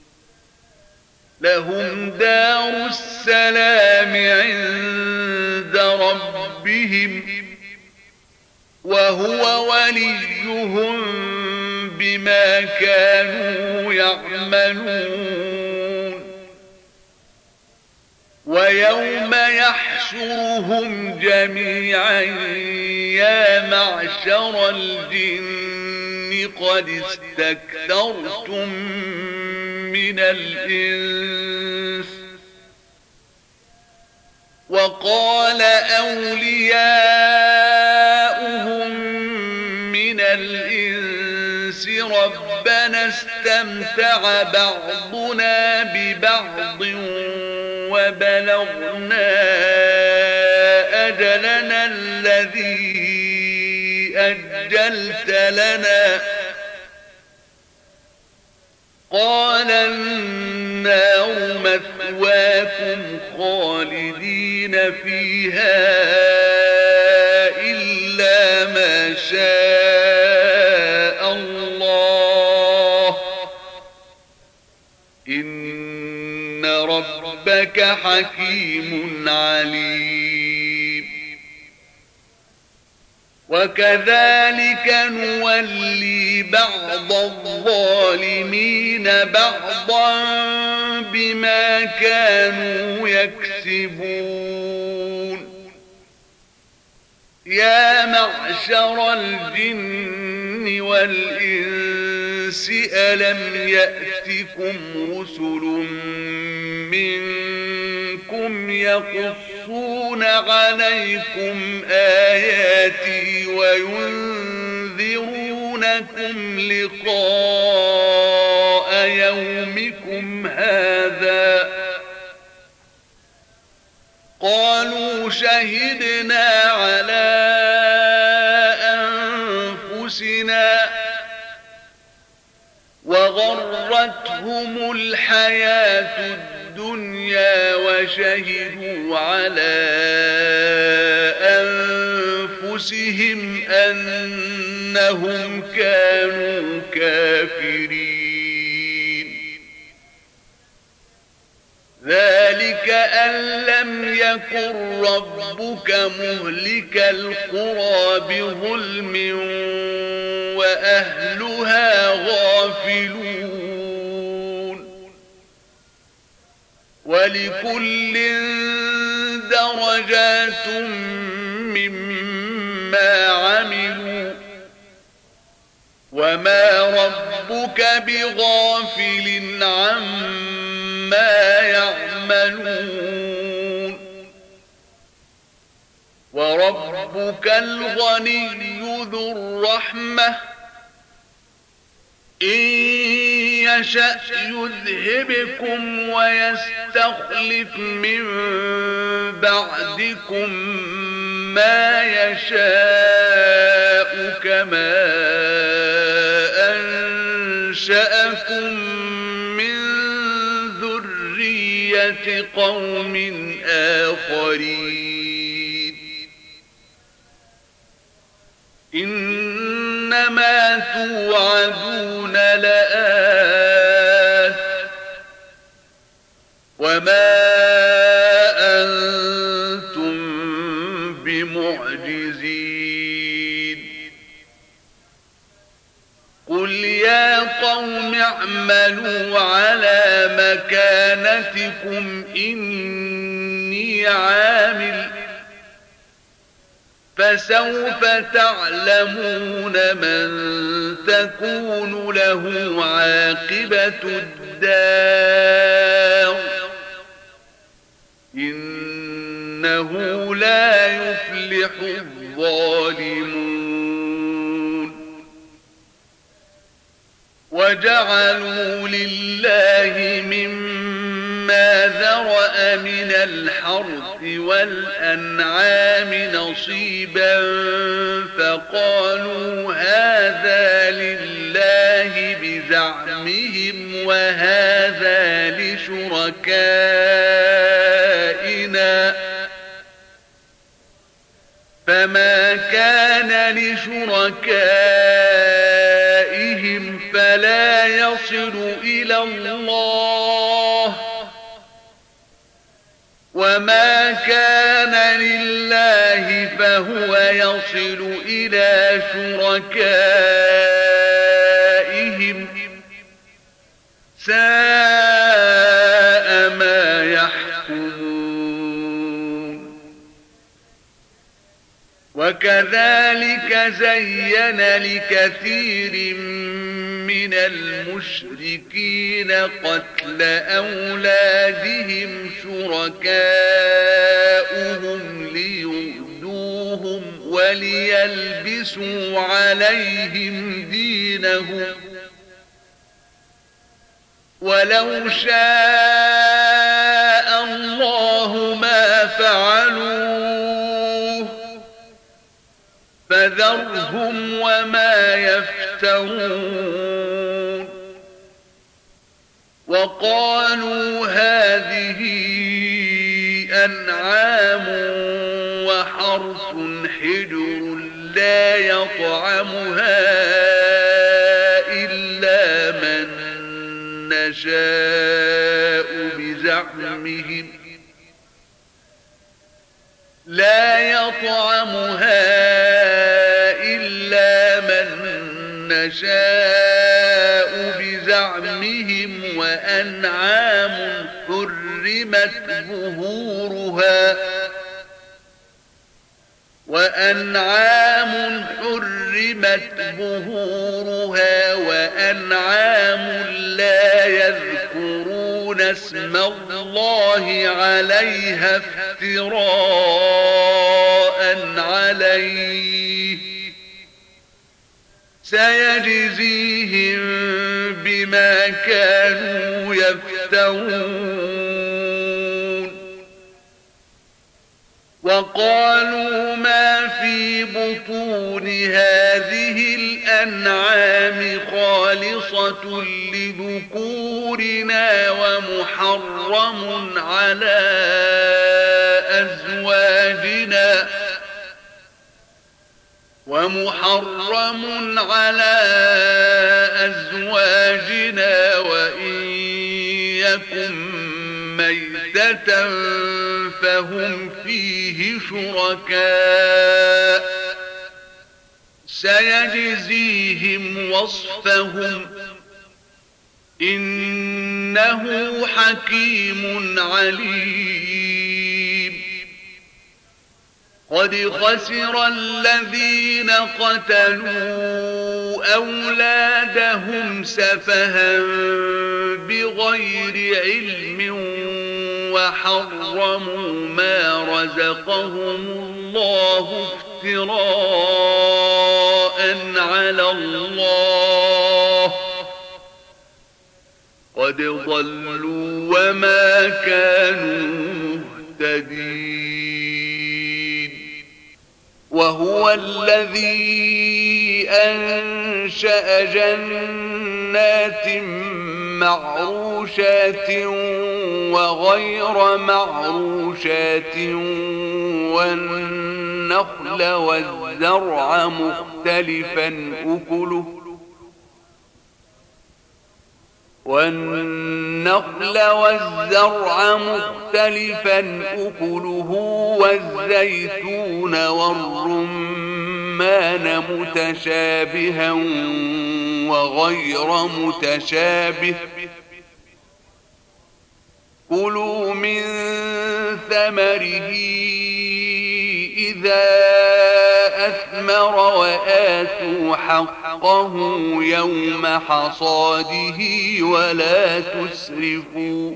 لهم دار السلام عند ربهم وهو وليهم بما كانوا يعملون ويوم يحشرهم جميعا يا معشر الجن قد استكثرتم من الإنس وقال أولياؤهم من الإنس ربنا استمتع بعضنا ببعض وبلغنا أجلنا الذي أجلت لنا قال النار مثواكم خالدين فيها إلا ما شاء الله إن ربك حكيم عليم. وكذلك نولي بعض الظالمين بعضا بما كانوا يكسبون. يا معشر الجن والإنس ألم يأتكم رسل منكم يقصون عليكم آياتي وينذرونكم لقاء يومكم هذا قالوا شهدنا على أنفسنا وغرتهم الحياة الدنيا وشهدوا على أنفسهم أنهم كانوا كافرين. ذلك أن لم يكن ربك مهلك القرى بظلم وأهلها غافلون. ولكل درجات مما عملوا وما ربك بغافل عما يعملون. وربك الغني ذو الرحمة إن يشأ يذهبكم ويستخلف من بعدكم ما يشاء كما أنشأكم من ذرية قوم آخرين. إنما توعدون لآت وما أنتم بمعجزين. قل يا قوم اعملوا على مكانتكم إني عامل فسوف تعلمون من تكون له عاقبة الدار إنه لا يفلح الظالمون. وجعلوا لله مما ذرأ من الحرث والأنعام نصيبا فقالوا هذا لله بزعمهم وهذا لشركائنا فما كان لشركائهم فلا يصل إلى الله وما كان لله فهو يصل إلى شركائهم ساء ما يحكمون. وكذلك زين لكثير من المشركين قتل أولادهم شركاؤهم ليردوهم وليلبسوا عليهم دينهم ولو شاء الله ما فعلوه فذرهم وما يفترون وقالوا هذه أنعام وحرث حجر لا يطعمها إلا من نشاء بزعمهم وأنعام حرمت ظهورها وأنعام لا يذكرون اسم الله عليها افتراء عليه سيجزيهم بما كانوا يفترون وقالوا ما في بطون هذه الأنعام خالصة لذكورنا ومحرم على أزواجنا وإن يكن ميتة فهم فيه شركاء سيجزيهم وصفهم إنه حكيم عليم قد خسر الذين قتلوا أولادهم سفها بغير علم وحرموا ما رزقهم الله افتراء على الله قد ضلوا وما كانوا مهتدين وهو الذي أنشأ جنات معروشات وغير معروشات والنخل والزرع مختلفا أكله والزيتون والرمان متشابها وغير متشابه كلوا من ثمره إذا أثمر وآتوا حقه يوم حصاده ولا تسرفوا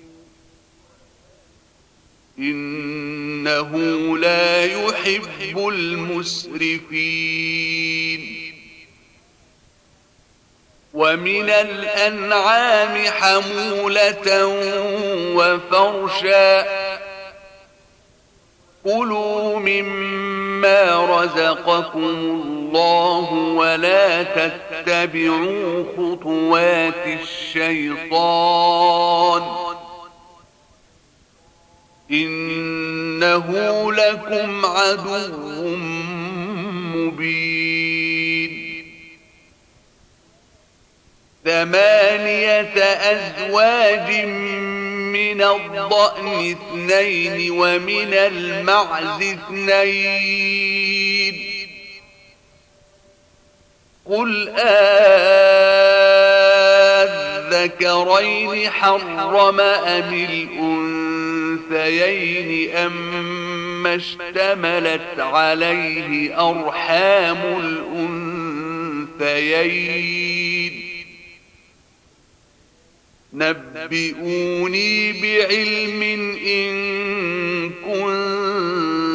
إنه لا يحب المسرفين ومن الأنعام حمولة وفرشا كلوا مما رزقكم الله ولا تتبعوا خطوات الشيطان إنه لكم عدو مبين 8 أزواج من الضأن 2 ومن المعز 2 قل الذكرين حرم أم الأنثيين أما اشتملت عليه أرحام الأنثيين نبئوني بعلم إن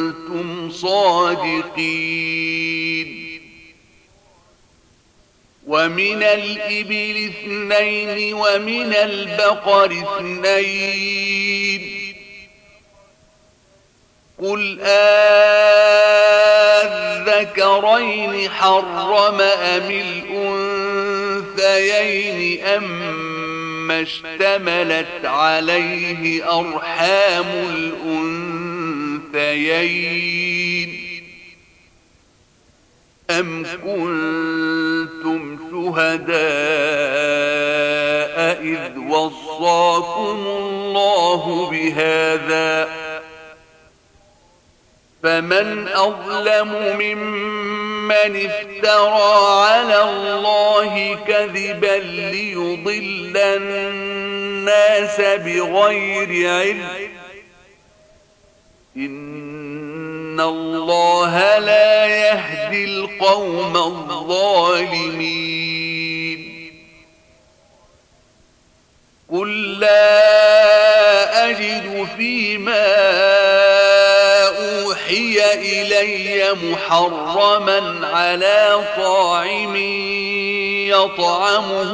كنتم صادقين ومن الإبل 2 ومن البقر 2 قل أذكرين حرم أم الأنثيين أما اشتملت عليه أرحام الأنثيين أم كنتم شهداء إذ وصاكم الله بهذا فمن أظلم ممن افترى على الله كذبا ليضل الناس بغير علم إن الله لا يهدي القوم الظالمين قل لا أجد فيما أوحي إلي محرما على طاعم يطعمه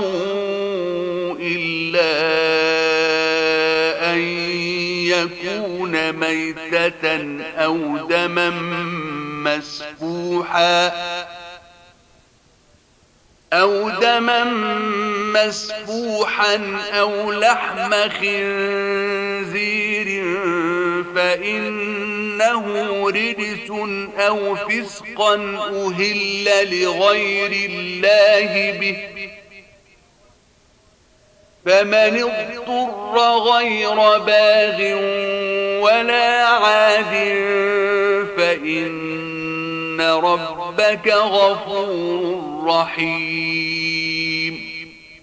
إلا أن يكون ميتة أو دما مسفوحا أو لحم خنزير فإنه رجس أو فسقا أهل لغير الله به فمن اضطر غير باغ ولا عاد فإن ربك غفور رحيم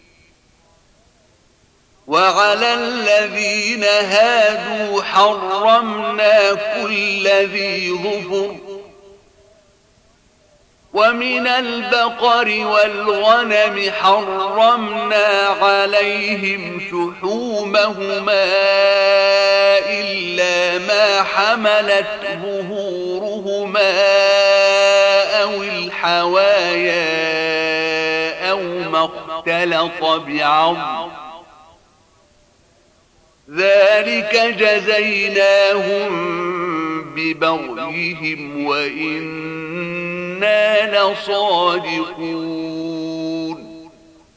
وعلى الذين هادوا حرمنا كل ذي ظفر ومن البقر والغنم حرمنا عليهم شحومهما إلا ما حملت ظهورهما أو الحوايا أو ما اختلط بعظم ذلك جزيناهم ببغيهم وإنا لصادقون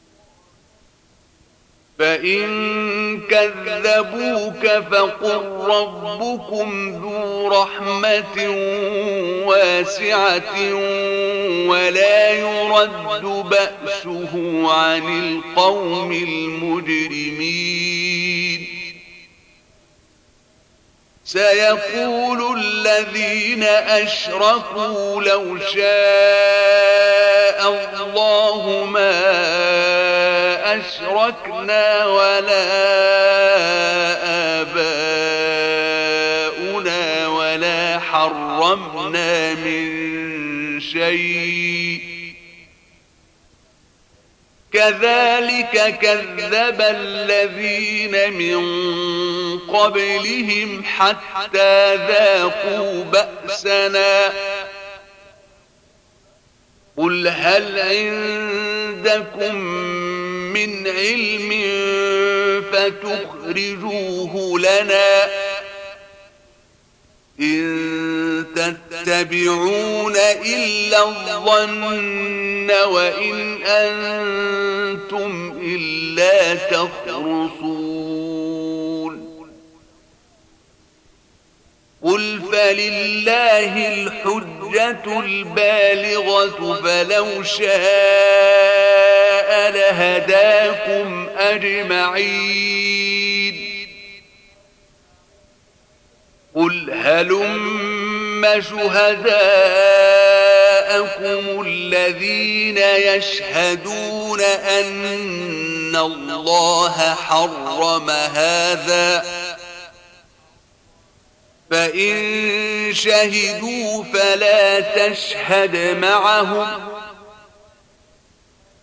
فإن كذبوك فقل ربكم ذو رحمة واسعة ولا يرد بأسه عن القوم المجرمين سيقول الذين أشركوا لو شاء الله ما أشركنا ولا آباؤنا ولا حرمنا من شيء كذلك كذب الذين من قبلهم حتى ذاقوا بأسنا قل هل عندكم من علم فتخرجوه لنا إن تتبعون إلا الظن وإن أنتم إلا تخرصون قل فلله الحجة البالغة فلو شاء لهداكم أجمعين قل هلم شهداءكم الذين يشهدون أن الله حرم هذا فإن شهدوا فلا تشهد معهم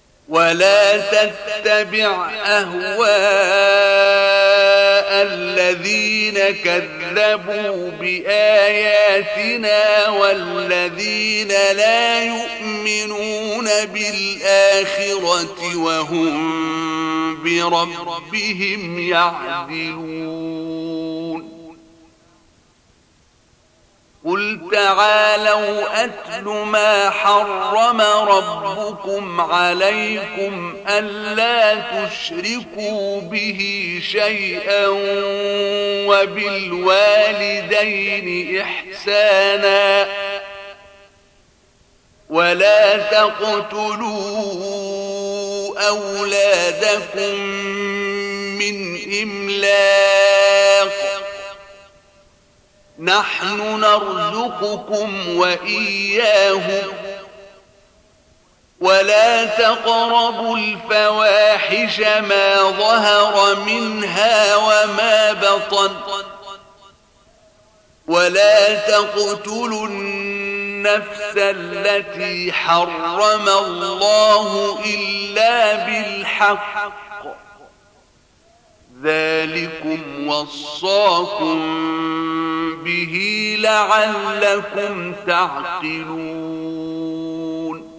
ولا تتبع أهواء الذين الذين كذبوا بآياتنا والذين لا يؤمنون بالآخرة وهم بربهم يعدلون قل تعالوا أتل ما حرم ربكم عليكم ألا تشركوا به شيئا وبالوالدين إحسانا ولا تقتلوا أولادكم من إملاق نحن نرزقكم وإياهم ولا تقربوا الفواحش ما ظهر منها وما بطن ولا تقتلوا النفس التي حرم الله إلا بالحق ذلكم وصاكم به لعلكم تعقلون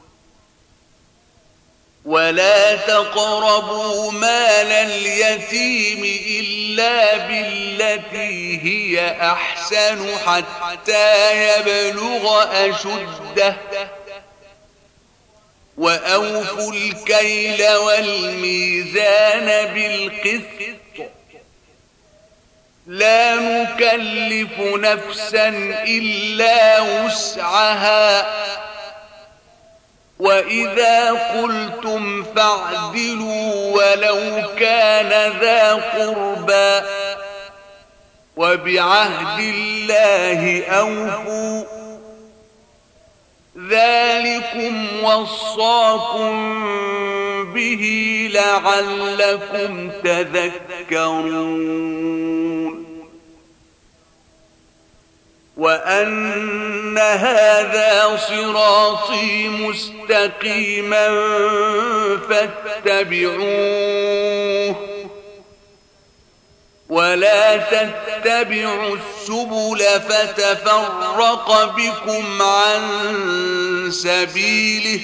ولا تقربوا مال اليتيم إلا بالتي هي أحسن حتى يبلغ أشده وأوفوا الكيل والميزان بالقسط لا نكلف نفسا إلا وسعها وإذا قلتم فاعدلوا ولو كان ذا قربى وبعهد الله أوفوا ذلكم وصاكم به لعلكم تذكرون وأن هذا صراطي مستقيما فاتبعوه ولا تتبعوا السبل فتفرق بكم عن سبيله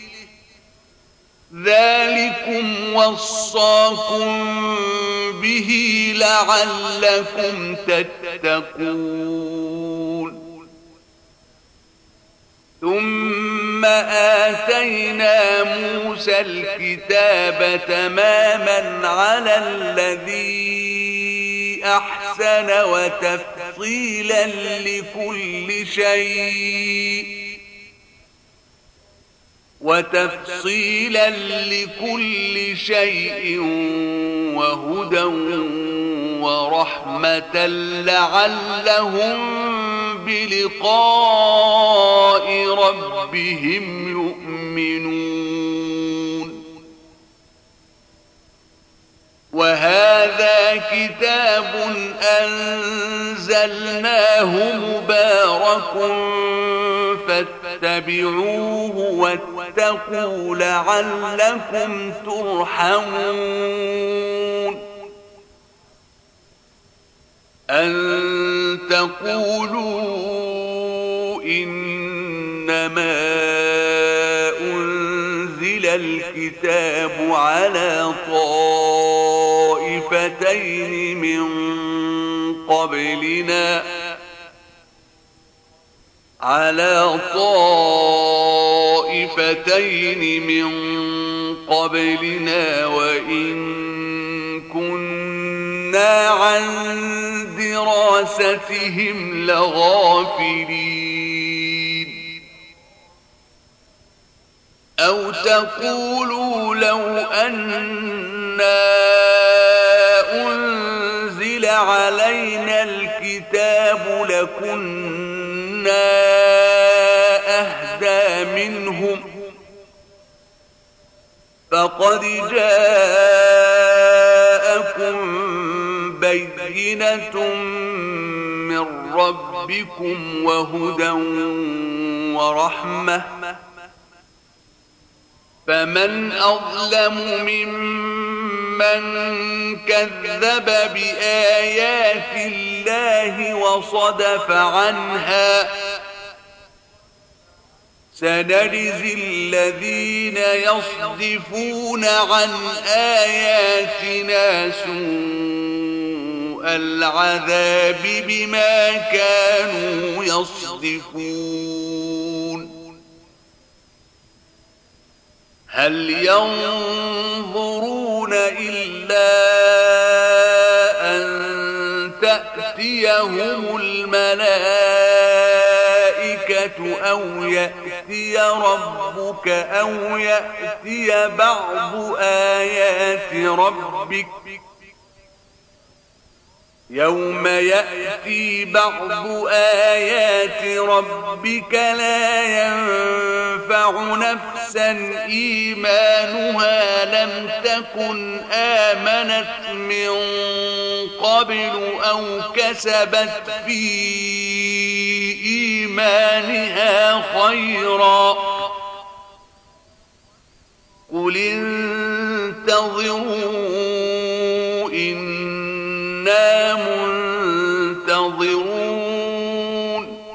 ذلكم وصاكم به لعلكم تتقون ثم آتينا موسى الكتاب تماما على الذي أحسن وتفصيلا لكل شيء وهدى ورحمة لعلهم بلقاء ربهم يؤمنون وهذا كتاب أنزلناه مبارك فاتبعوه واتقوا لعلكم ترحمون أن تقولوا إنما أنزل الكتاب على طائفتين من قبلنا وإن كنا عن دراستهم لغافلين أو تقولوا لو أنا أنزل علينا الكتاب لكنا أهدى منهم فقد جاءكم بينة من ربكم وهدى ورحمة فمن أظلم ممن من كذب بآيات الله وصدف عنها سنجزي الذين يصدفون عن آياتنا سوء العذاب بما كانوا يصدفون هل ينظرون إلا أن تأتيهم الملائكة أو يأتي ربك أو يأتي بعض آيات ربك يوم يأتي بعض آيات ربك لا ينفع نفسا إيمانها لم تكن آمنت من قبل أو كسبت في إيمانها خيرا قل انتظروا إنا منتظرون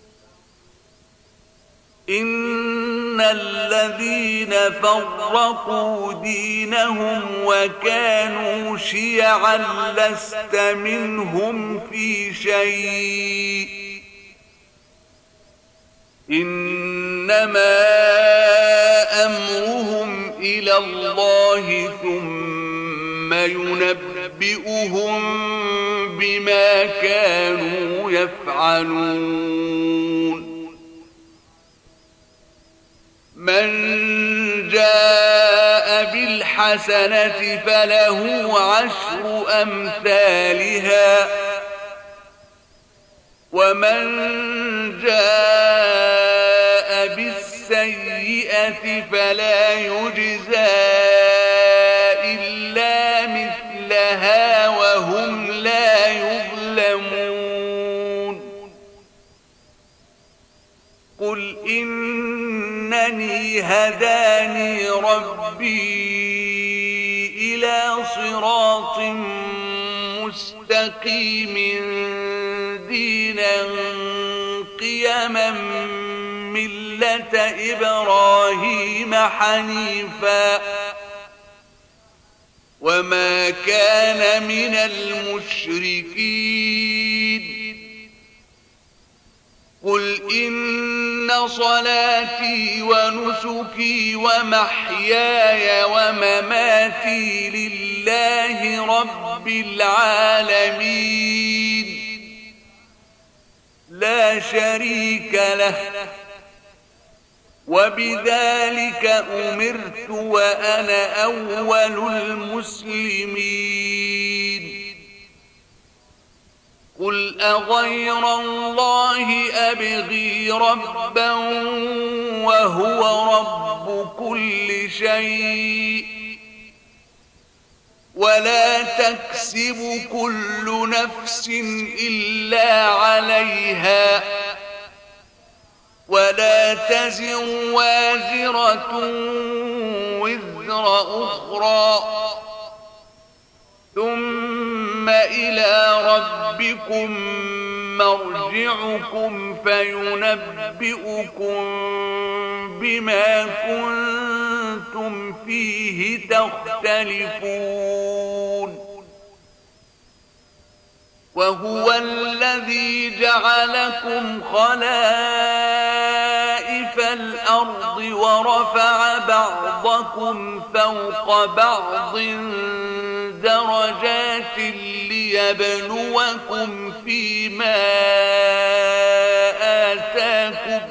إن الذين فرقوا دينهم وكانوا شيعا لست منهم في شيء إنما أمرهم إلى الله ثم ينبئهم بما كانوا يفعلون من جاء بالحسنة فله عشر أمثالها ومن جاء بالسيئة فلا يجزى إلا مثلها وهم لا يظلمون قل إنني هداني ربي إلى صراط مستقيم دينا قيما ملة إبراهيم حنيفا وما كان من المشركين قل إن صلاتي ونسكي ومحياي ومماتي لله رب العالمين لا شريك له وبذلك أمرت وأنا أول المسلمين قل أغير الله أبغي ربا وهو رب كل شيء ولا تكسب كل نفس إلا عليها ولا تزر وازرة وزر أخرى ثم إلى ربكم مرجعكم فينبئكم بما كنتم فيه تختلفون وهو الذي جعلكم خلائف الأرض ورفع بعضكم فوق بعض درجات ليبلوكم فيما آتاكم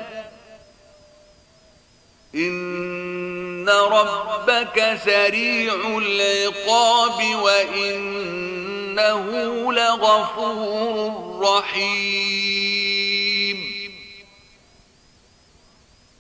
إن ربك سريع العقاب وإنه لغفور رحيم